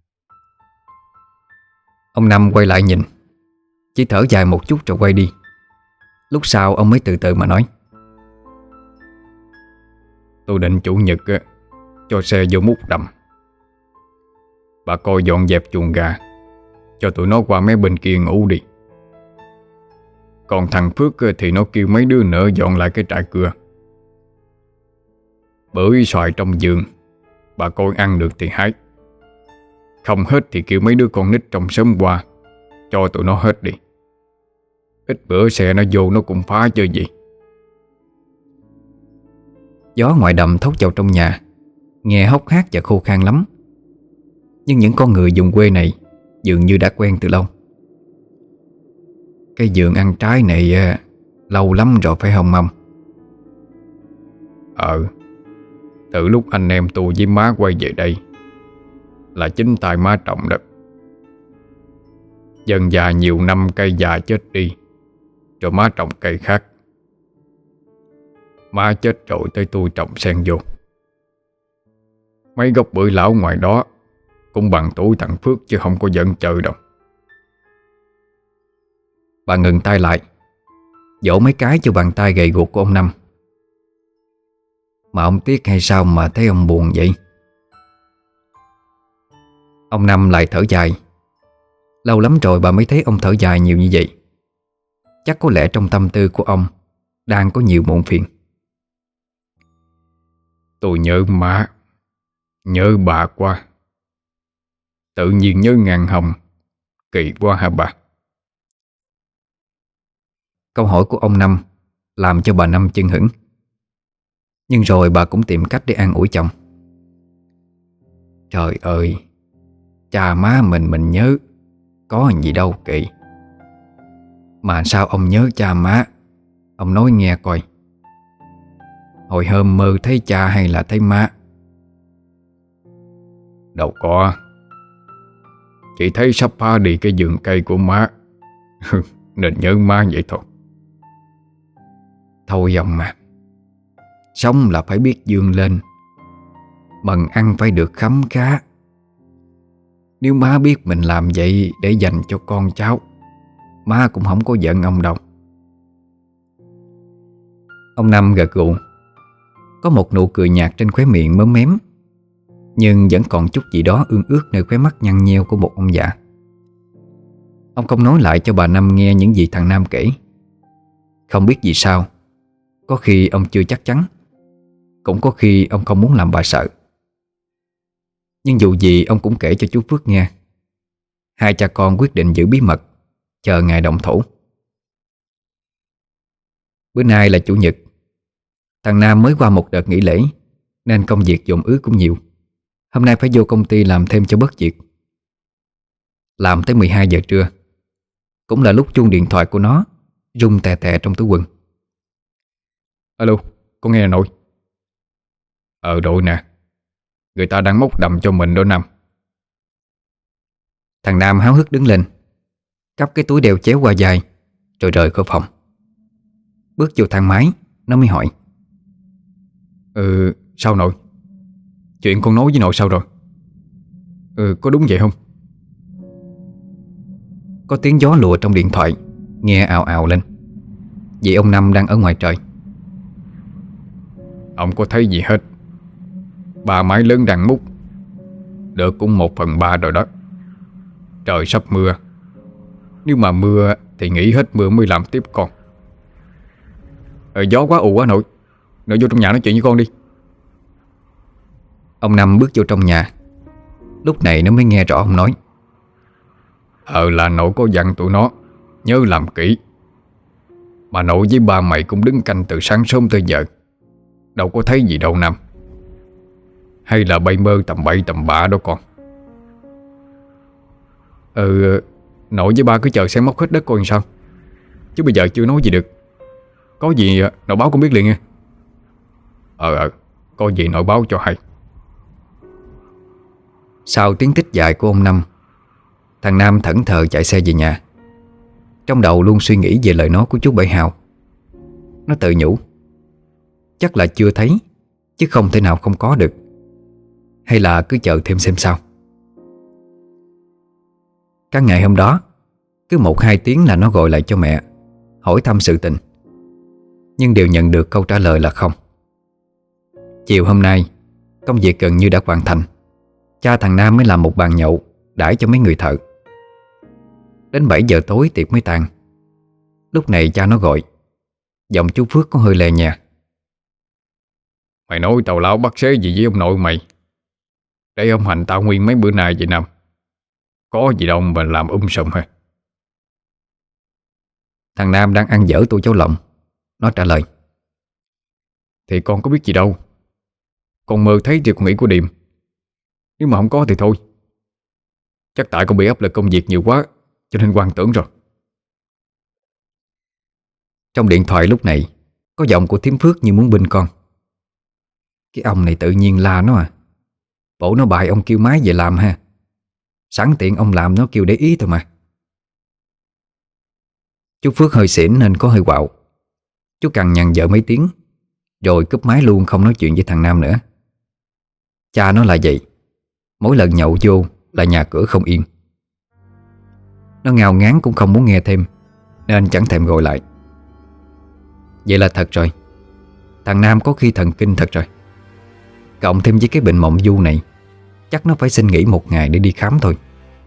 Ông Năm quay lại nhìn, chỉ thở dài một chút rồi quay đi. Lúc sau ông mới từ từ mà nói: Tôi định chủ nhật cho xe vô múc đầm. Bà coi dọn dẹp chuồng gà, cho tụi nó qua mấy bên kia ngủ đi. Còn thằng Phước thì nó kêu mấy đứa nữa dọn lại cái trại cưa. Bưởi xoài trong vườn, bà coi ăn được thì hái, không hết thì kêu mấy đứa con nít trong xóm qua, cho tụi nó hết đi. Ít bữa xe nó vô nó cũng phá chơi gì. Gió ngoài đầm thốc vào trong nhà, nghe hốc hác và khô khan lắm. Nhưng những con người vùng quê này dường như đã quen từ lâu. Cái vườn ăn trái này lâu lắm rồi phải không Mâm? Từ lúc anh em tôi với má quay về đây là chính tay má trồng đó. Dần già nhiều năm cây già chết đi, rồi má trồng cây khác. Má chết rồi tới tôi trồng sen vô. Mấy gốc bưởi lão ngoài đó cũng bằng tuổi thằng Phước, chứ không có giận chơi đâu. Bà ngừng tay lại, vỗ mấy cái cho bàn tay gầy guộc của ông Năm. Mà ông tiếc hay sao mà thấy ông buồn vậy? Ông Năm lại thở dài. Lâu lắm rồi bà mới thấy ông thở dài nhiều như vậy. Chắc có lẽ trong tâm tư của ông đang có nhiều muộn phiền. Tôi nhớ má, nhớ bà quá. Tự nhiên nhớ ngàn hồng, kỳ quá hả bà? Câu hỏi của ông Năm làm cho bà Năm chưng hửng. Nhưng rồi bà cũng tìm cách để an ủi chồng. Trời ơi, cha má mình nhớ, có gì đâu kỳ. Mà sao ông nhớ cha má? Ông nói nghe coi. Hồi hôm mơ thấy cha hay là thấy má? Đâu có, chỉ thấy sắp phá đi cái vườn cây của má nên nhớ má vậy thôi. Thôi ông mà, sống là phải biết vươn lên, mần ăn phải được khấm khá. Nếu má biết mình làm vậy để dành cho con cháu, má cũng không có giận ông đâu. Ông Năm gật gù, có một nụ cười nhạt trên khóe miệng mớm mém, nhưng vẫn còn chút gì đó ương ước nơi khóe mắt nhăn nheo của một ông già. Ông không nói lại cho bà Năm nghe những gì thằng Nam kể. Không biết vì sao, có khi ông chưa chắc chắn, cũng có khi ông không muốn làm bà sợ. Nhưng dù gì ông cũng kể cho chú Phước nghe. Hai cha con quyết định giữ bí mật, chờ ngày động thổ. Bữa nay là chủ nhật. Thằng Nam mới qua một đợt nghỉ lễ, nên công việc dồn ứ cũng nhiều. Hôm nay phải vô công ty làm thêm cho bớt việc. Làm tới 12 giờ trưa, cũng là lúc chuông điện thoại của nó rung tè tè trong túi quần. Alo, con nghe nè nội. Đội nè, người ta đang móc đầm cho mình đó Nam. Thằng Nam háo hức đứng lên, cắp cái túi đeo chéo qua vai, rồi rời khỏi phòng. Bước vô thang máy, nó mới hỏi: Sao nội? Chuyện con nói với nội sao rồi? Có đúng vậy không? Có tiếng gió lùa trong điện thoại nghe ào ào lên, vì ông Năm đang ở ngoài trời. Ông có thấy gì hết. Ba mái lớn đang múc, được cũng 1/3 rồi đó. Trời sắp mưa. Nếu mà mưa thì nghỉ hết mưa mới làm tiếp con. Gió quá ù quá nội. Nội vô trong nhà nói chuyện với con đi. Ông Năm bước vô trong nhà. Lúc này nó mới nghe rõ ông nói: Là nội có dặn tụi nó nhớ làm kỹ. Mà nội với ba mày cũng đứng canh từ sáng sớm tới giờ, đâu có thấy gì đâu Nam. Hay là bay mơ tầm bậy tầm bạ đó con? Nội với ba cứ chờ xem móc hết đất coi làm sao. Chứ bây giờ chưa nói gì được. Có gì nội báo con biết liền nha. Có gì nội báo cho hay. Sau tiếng tích dài của ông Năm, thằng Nam thẫn thờ chạy xe về nhà. Trong đầu luôn suy nghĩ về lời nói của chú Bảy Hào. Nó tự nhủ: chắc là chưa thấy, chứ không thể nào không có được. Hay là cứ chờ thêm xem sao. Các ngày hôm đó, cứ 1-2 tiếng là nó gọi lại cho mẹ, hỏi thăm sự tình, nhưng đều nhận được câu trả lời là không. Chiều hôm nay, công việc gần như đã hoàn thành. Cha thằng Nam mới làm một bàn nhậu đãi cho mấy người thợ. Đến 7 giờ tối tiệc mới tàn. Lúc này cha nó gọi. Giọng chú Phước có hơi lè nhẹ: Mày nói tào lao bắt xế gì với ông nội mày, để ông hành tao nguyên mấy bữa nay vậy Nam. Có gì đâu mà làm sùm ha. Thằng Nam đang ăn dở tô cháo lòng. Nó trả lời: Thì con có biết gì đâu. Con mơ thấy thì con nghĩ của Điềm. Nếu mà không có thì thôi. Chắc tại con bị áp lực công việc nhiều quá, cho nên hoang tưởng rồi. Trong điện thoại lúc này có giọng của thím Phước như muốn binh con. Cái ông này tự nhiên la nó à. Bộ nó bài ông kêu máy về làm ha. Sẵn tiện ông làm nó kêu để ý thôi mà. Chú Phước hơi xỉn nên có hơi quạo. Chú cằn nhằn vợ mấy tiếng, rồi cúp máy luôn không nói chuyện với thằng Nam nữa. Cha nó là vậy. Mỗi lần nhậu vô là nhà cửa không yên. Nó ngao ngán cũng không muốn nghe thêm, nên chẳng thèm gọi lại. Vậy là thật rồi. Thằng Nam có khi thần kinh thật rồi. Cộng thêm với cái bệnh mộng du này, chắc nó phải xin nghỉ 1 ngày để đi khám thôi.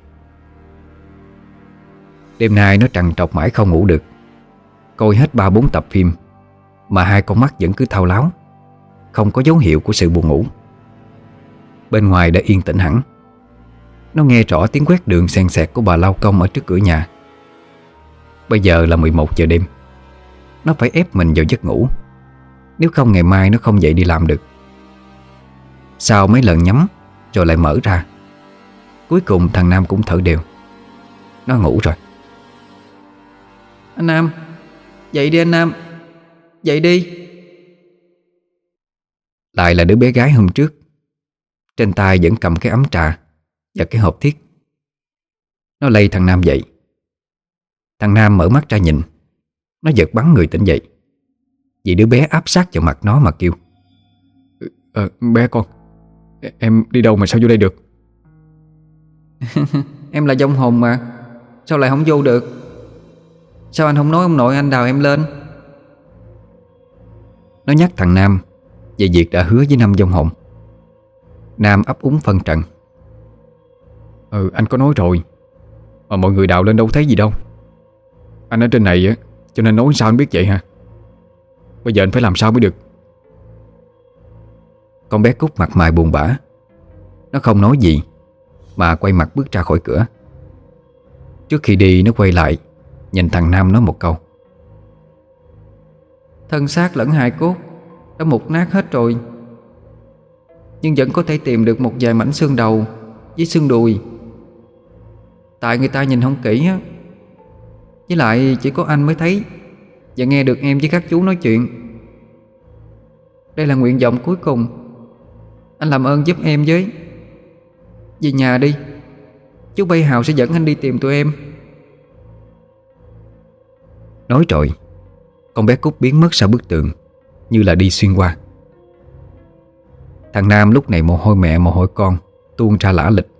Đêm nay nó trằn trọc mãi không ngủ được. Coi hết 3-4 tập phim mà 2 con mắt vẫn cứ thao láo, không có dấu hiệu của sự buồn ngủ. Bên ngoài đã yên tĩnh hẳn. Nó nghe rõ tiếng quét đường xèn xẹt của bà lao công ở trước cửa nhà. Bây giờ là 11 giờ đêm. Nó phải ép mình vào giấc ngủ, nếu không ngày mai nó không dậy đi làm được. Sau mấy lần nhắm rồi lại mở ra, cuối cùng thằng Nam cũng thở đều. Nó ngủ rồi. Anh Nam, dậy đi anh Nam, dậy đi. Lại là đứa bé gái hôm trước. Trên tay vẫn cầm cái ấm trà và cái hộp thiết. Nó lay thằng Nam dậy. Thằng Nam mở mắt ra nhìn. Nó giật bắn người tỉnh dậy, vì đứa bé áp sát vào mặt nó mà kêu: Bé con, em đi đâu mà sao vô đây được? Em là vong hồn mà, sao lại không vô được? Sao anh không nói ông nội anh đào em lên? Nó nhắc thằng Nam về việc đã hứa với năm vong hồn. Nam ấp úng phân trần: Anh có nói rồi, mà mọi người đào lên đâu thấy gì đâu. Anh ở trên này á, cho nên nói sao anh biết vậy hả? Bây giờ anh phải làm sao mới được? Con bé Cúc mặt mày buồn bã. Nó không nói gì mà quay mặt bước ra khỏi cửa. Trước khi đi nó quay lại nhìn thằng Nam nói một câu: Thân xác lẫn hài cốt đã mục nát hết rồi. nhưng vẫn có thể tìm được một vài mảnh xương đầu với xương đùi. Tại người ta nhìn không kỹ á. Với lại chỉ có anh mới thấy và nghe được em với các chú nói chuyện. Đây là nguyện vọng cuối cùng. Anh làm ơn giúp em với. Về nhà đi, chú Bay Hào sẽ dẫn anh đi tìm tụi em. Nói rồi, con bé Cúc biến mất sau bức tường, như là đi xuyên qua. Thằng Nam lúc này mồ hôi mẹ mồ hôi con tuôn ra lả lịch.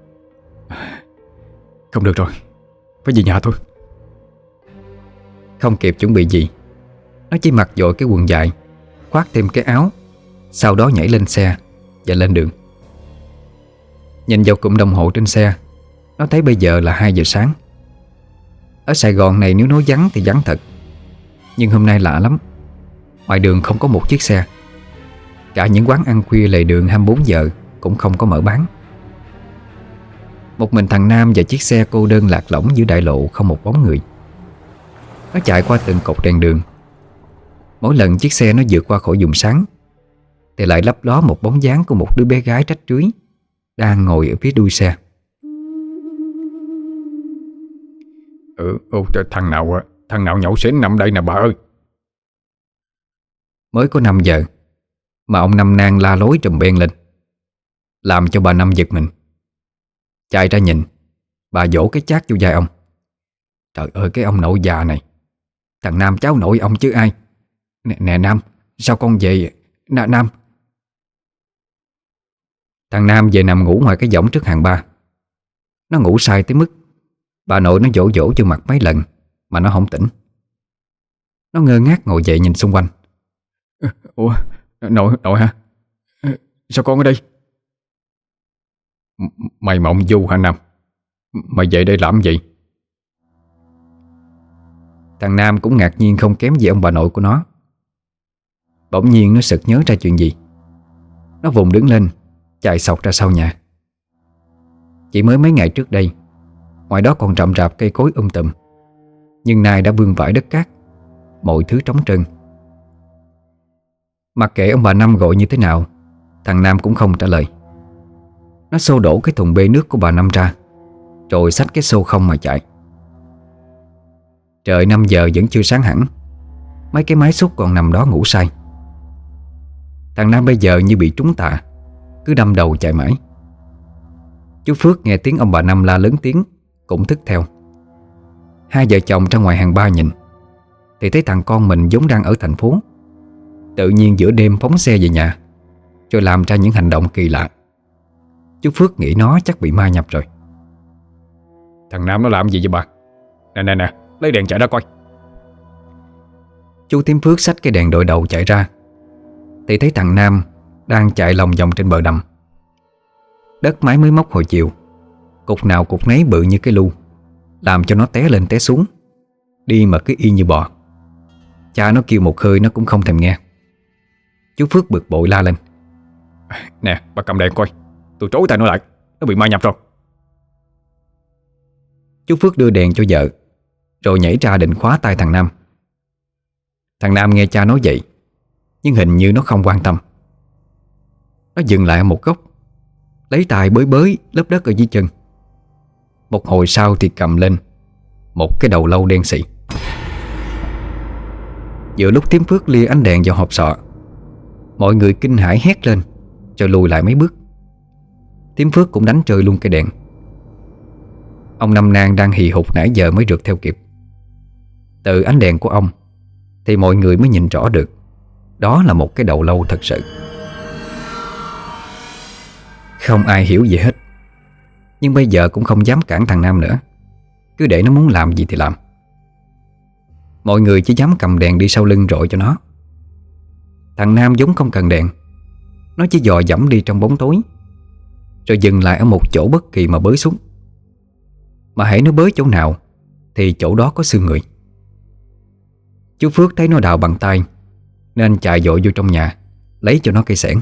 Không được rồi, phải về nhà thôi. Không kịp chuẩn bị gì, nó chỉ mặc vội cái quần dài, khoác thêm cái áo, sau đó nhảy lên xe và lên đường. Nhìn vào cụm đồng hồ trên xe, nó thấy bây giờ là 2 giờ sáng. Ở Sài Gòn này nếu nói vắng thì vắng thật, nhưng hôm nay lạ lắm. Ngoài đường không có một chiếc xe. Cả những quán ăn khuya lề đường 24 giờ cũng không có mở bán. Một mình thằng Nam và chiếc xe cô đơn lạc lõng giữa đại lộ, không một bóng người. Nó chạy qua từng cột đèn đường. Mỗi lần chiếc xe nó vượt qua khỏi vùng sáng thì lại lấp ló một bóng dáng của một đứa bé gái rách rưới đang ngồi ở phía đuôi xe. Thằng nào nhậu xỉn nằm đây nè bà ơi. Mới có 5 giờ mà ông Năm Nang la lối trùm beng lên, làm cho bà Năm giật mình. Chạy ra nhìn, bà vỗ cái chát vô vai ông. Trời ơi, cái ông nội già này. Thằng Nam cháu nội ông chứ ai. Nè Nam, sao con về? Nam. Thằng Nam về nằm ngủ ngoài cái võng trước hàng ba. Nó ngủ sai tới mức bà nội nó dỗ dỗ vô mặt mấy lần mà nó không tỉnh. Nó ngơ ngác ngồi dậy nhìn xung quanh. Ủa, nội hả? Sao con ở đây? Mày mộng du hả Nam? Mày về đây làm gì? Thằng Nam cũng ngạc nhiên không kém gì ông bà nội của nó. Bỗng nhiên nó sực nhớ ra chuyện gì. Nó vùng đứng lên, chạy xộc ra sau nhà. Chỉ mới mấy ngày trước đây, ngoài đó còn rậm rạp cây cối tùm, nhưng nay đã vương vãi đất cát, mọi thứ trống trơn. Mặc kệ ông bà Năm gọi như thế nào, thằng Nam cũng không trả lời. Nó xô đổ cái thùng bê nước của bà Năm ra, rồi xách cái xô không mà chạy. Trời 5 giờ vẫn chưa sáng hẳn. Mấy cái máy xúc còn nằm đó ngủ say. Thằng Nam bây giờ như bị trúng tà, cứ đâm đầu chạy mãi. Chú Phước nghe tiếng ông bà Năm la lớn tiếng cũng thức theo. Hai vợ chồng ra ngoài hàng ba nhìn thì thấy thằng con mình vốn đang ở thành phố tự nhiên giữa đêm phóng xe về nhà, rồi làm ra những hành động kỳ lạ. Chú Phước nghĩ nó chắc bị ma nhập rồi. Thằng Nam nó làm gì vậy bà? Nè, lấy đèn chạy ra coi. Chú Tím Phước xách cái đèn đội đầu chạy ra thì thấy thằng Nam đang chạy lòng vòng trên bờ đầm. Đất mái mới móc hồi chiều, cục nào cục nấy bự như cái lu, làm cho nó té lên té xuống, đi mà cứ y như bò. Cha nó kêu một hơi nó cũng không thèm nghe. Chú Phước bực bội la lên. Nè, bà cầm đèn coi, tôi trối tay nó lại, nó bị ma nhập rồi. Chú Phước đưa đèn cho vợ, rồi nhảy ra định khóa tay thằng Nam. Thằng Nam nghe cha nói vậy, nhưng hình như nó không quan tâm. Nó dừng lại ở một góc, lấy tay bới bới lớp đất ở dưới chân. Một hồi sau thì cầm lên một cái đầu lâu đen xị. Giữa lúc Tím Phước lia ánh đèn vào hộp sọ, mọi người kinh hãi hét lên, rồi lùi lại mấy bước. Tím Phước cũng đánh rơi luôn cây đèn. Ông Năm Nang đang hì hục nãy giờ mới rượt theo kịp. Từ ánh đèn của ông thì mọi người mới nhìn rõ được đó là một cái đầu lâu thật sự. Không ai hiểu gì hết, nhưng bây giờ cũng không dám cản thằng Nam nữa. Cứ để nó muốn làm gì thì làm. Mọi người chỉ dám cầm đèn đi sau lưng rọi cho nó. Thằng Nam vốn không cần đèn, nó chỉ dò dẫm đi trong bóng tối, rồi dừng lại ở một chỗ bất kỳ mà bới xuống. Mà hễ nó bới chỗ nào thì chỗ đó có xương người. Chú Phước thấy nó đào bằng tay nên chạy vội vô trong nhà lấy cho nó cây xẻng.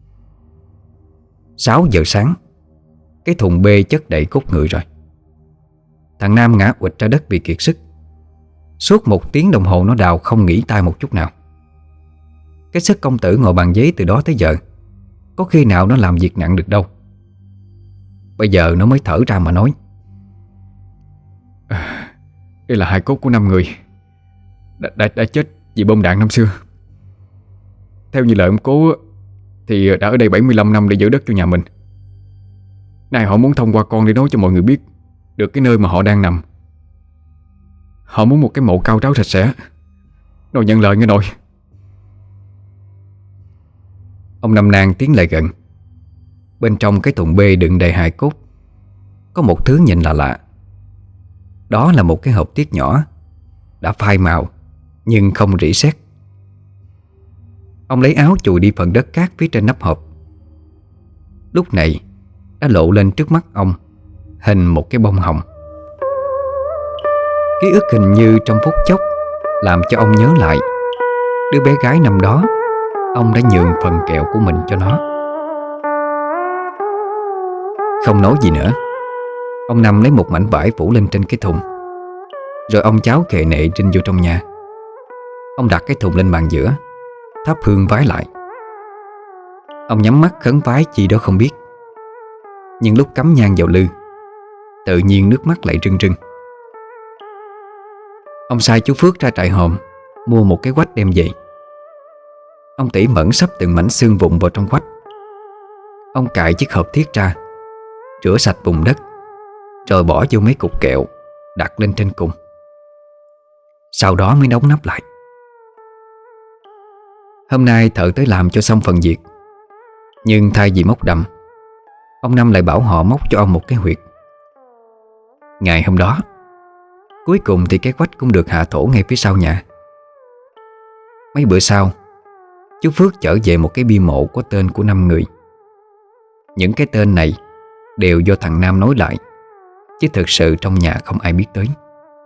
6 giờ sáng, cái thùng bê chất đầy cốt người rồi. Thằng Nam ngã quỵt ra đất vì kiệt sức. Suốt 1 tiếng đồng hồ nó đào không nghỉ tay một chút nào. Cái sức công tử ngồi bàn giấy từ đó tới giờ có khi nào nó làm việc nặng được đâu. Bây giờ nó mới thở ra mà nói: Đây là hài cốt của 5 người đã chết vì bom đạn năm xưa. Theo như lời ông cố thì đã ở đây 75 năm để giữ đất cho nhà mình. Nay họ muốn thông qua con để nói cho mọi người biết được cái nơi mà họ đang nằm. Họ muốn một cái mộ cao ráo sạch sẽ. Nội nhận lời nghe nội. Ông Năm Nang tiến lại gần. Bên trong cái thùng bê đựng đầy hài cốt có một thứ nhìn lạ lạ. Đó là một cái hộp tiết nhỏ, đã phai màu nhưng không rỉ sét. Ông lấy áo chùi đi phần đất cát phía trên nắp hộp. Lúc này đã lộ lên trước mắt ông hình một cái bông hồng. Ký ức hình như trong phút chốc làm cho ông nhớ lại đứa bé gái năm đó ông đã nhường phần kẹo của mình cho nó. Không nói gì nữa, ông Năm lấy một mảnh vải phủ lên trên cái thùng. Rồi ông cháu kệ nệ trinh vô trong nhà. Ông đặt cái thùng lên bàn giữa, thắp hương vái lại. Ông nhắm mắt khấn vái chi đó không biết. Nhưng lúc cắm nhang vào lư, tự nhiên nước mắt lại rưng rưng. Ông sai chú Phước ra trại hòm mua một cái quách đem về. Ông tỉ mẩn sắp từng mảnh xương vụn vào trong quách. Ông cài chiếc hộp thiết ra, rửa sạch bùn đất, rồi bỏ vô mấy cục kẹo đặt lên trên cùng. Sau đó mới đóng nắp lại. Hôm nay thợ tới làm cho xong phần việc. Nhưng thay vì móc đầm, ông Năm lại bảo họ móc cho ông một cái huyệt. Ngày hôm đó, cuối cùng thì cái quách cũng được hạ thổ ngay phía sau nhà. Mấy bữa sau, chú Phước chở về một cái bia mộ có tên của 5 người. Những cái tên này đều do thằng Nam nói lại, chứ thực sự trong nhà không ai biết tới.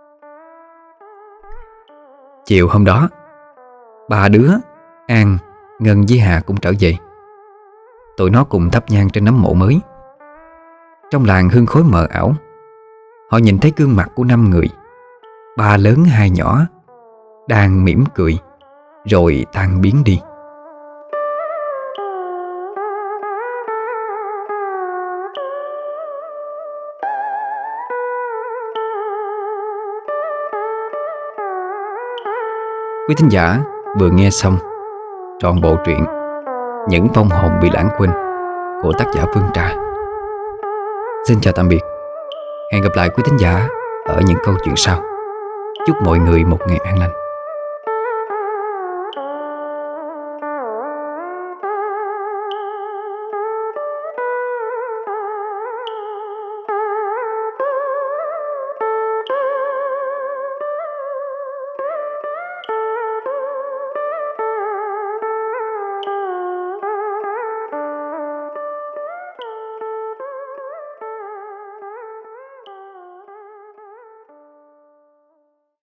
Chiều hôm đó, ba đứa An, Ngân với Hà cũng trở về. Tụi nó cùng thắp nhang trên nấm mộ mới. Trong làng hương khói mờ ảo, họ nhìn thấy gương mặt của 5 người, 3 lớn 2 nhỏ, đang mỉm cười rồi tan biến đi. Quý thính giả vừa nghe xong trọn bộ truyện Những vong hồn bị lãng quên của tác giả Phương Trà. Xin chào tạm biệt. Hẹn gặp lại quý thính giả ở những câu chuyện sau. Chúc mọi người một ngày an lành.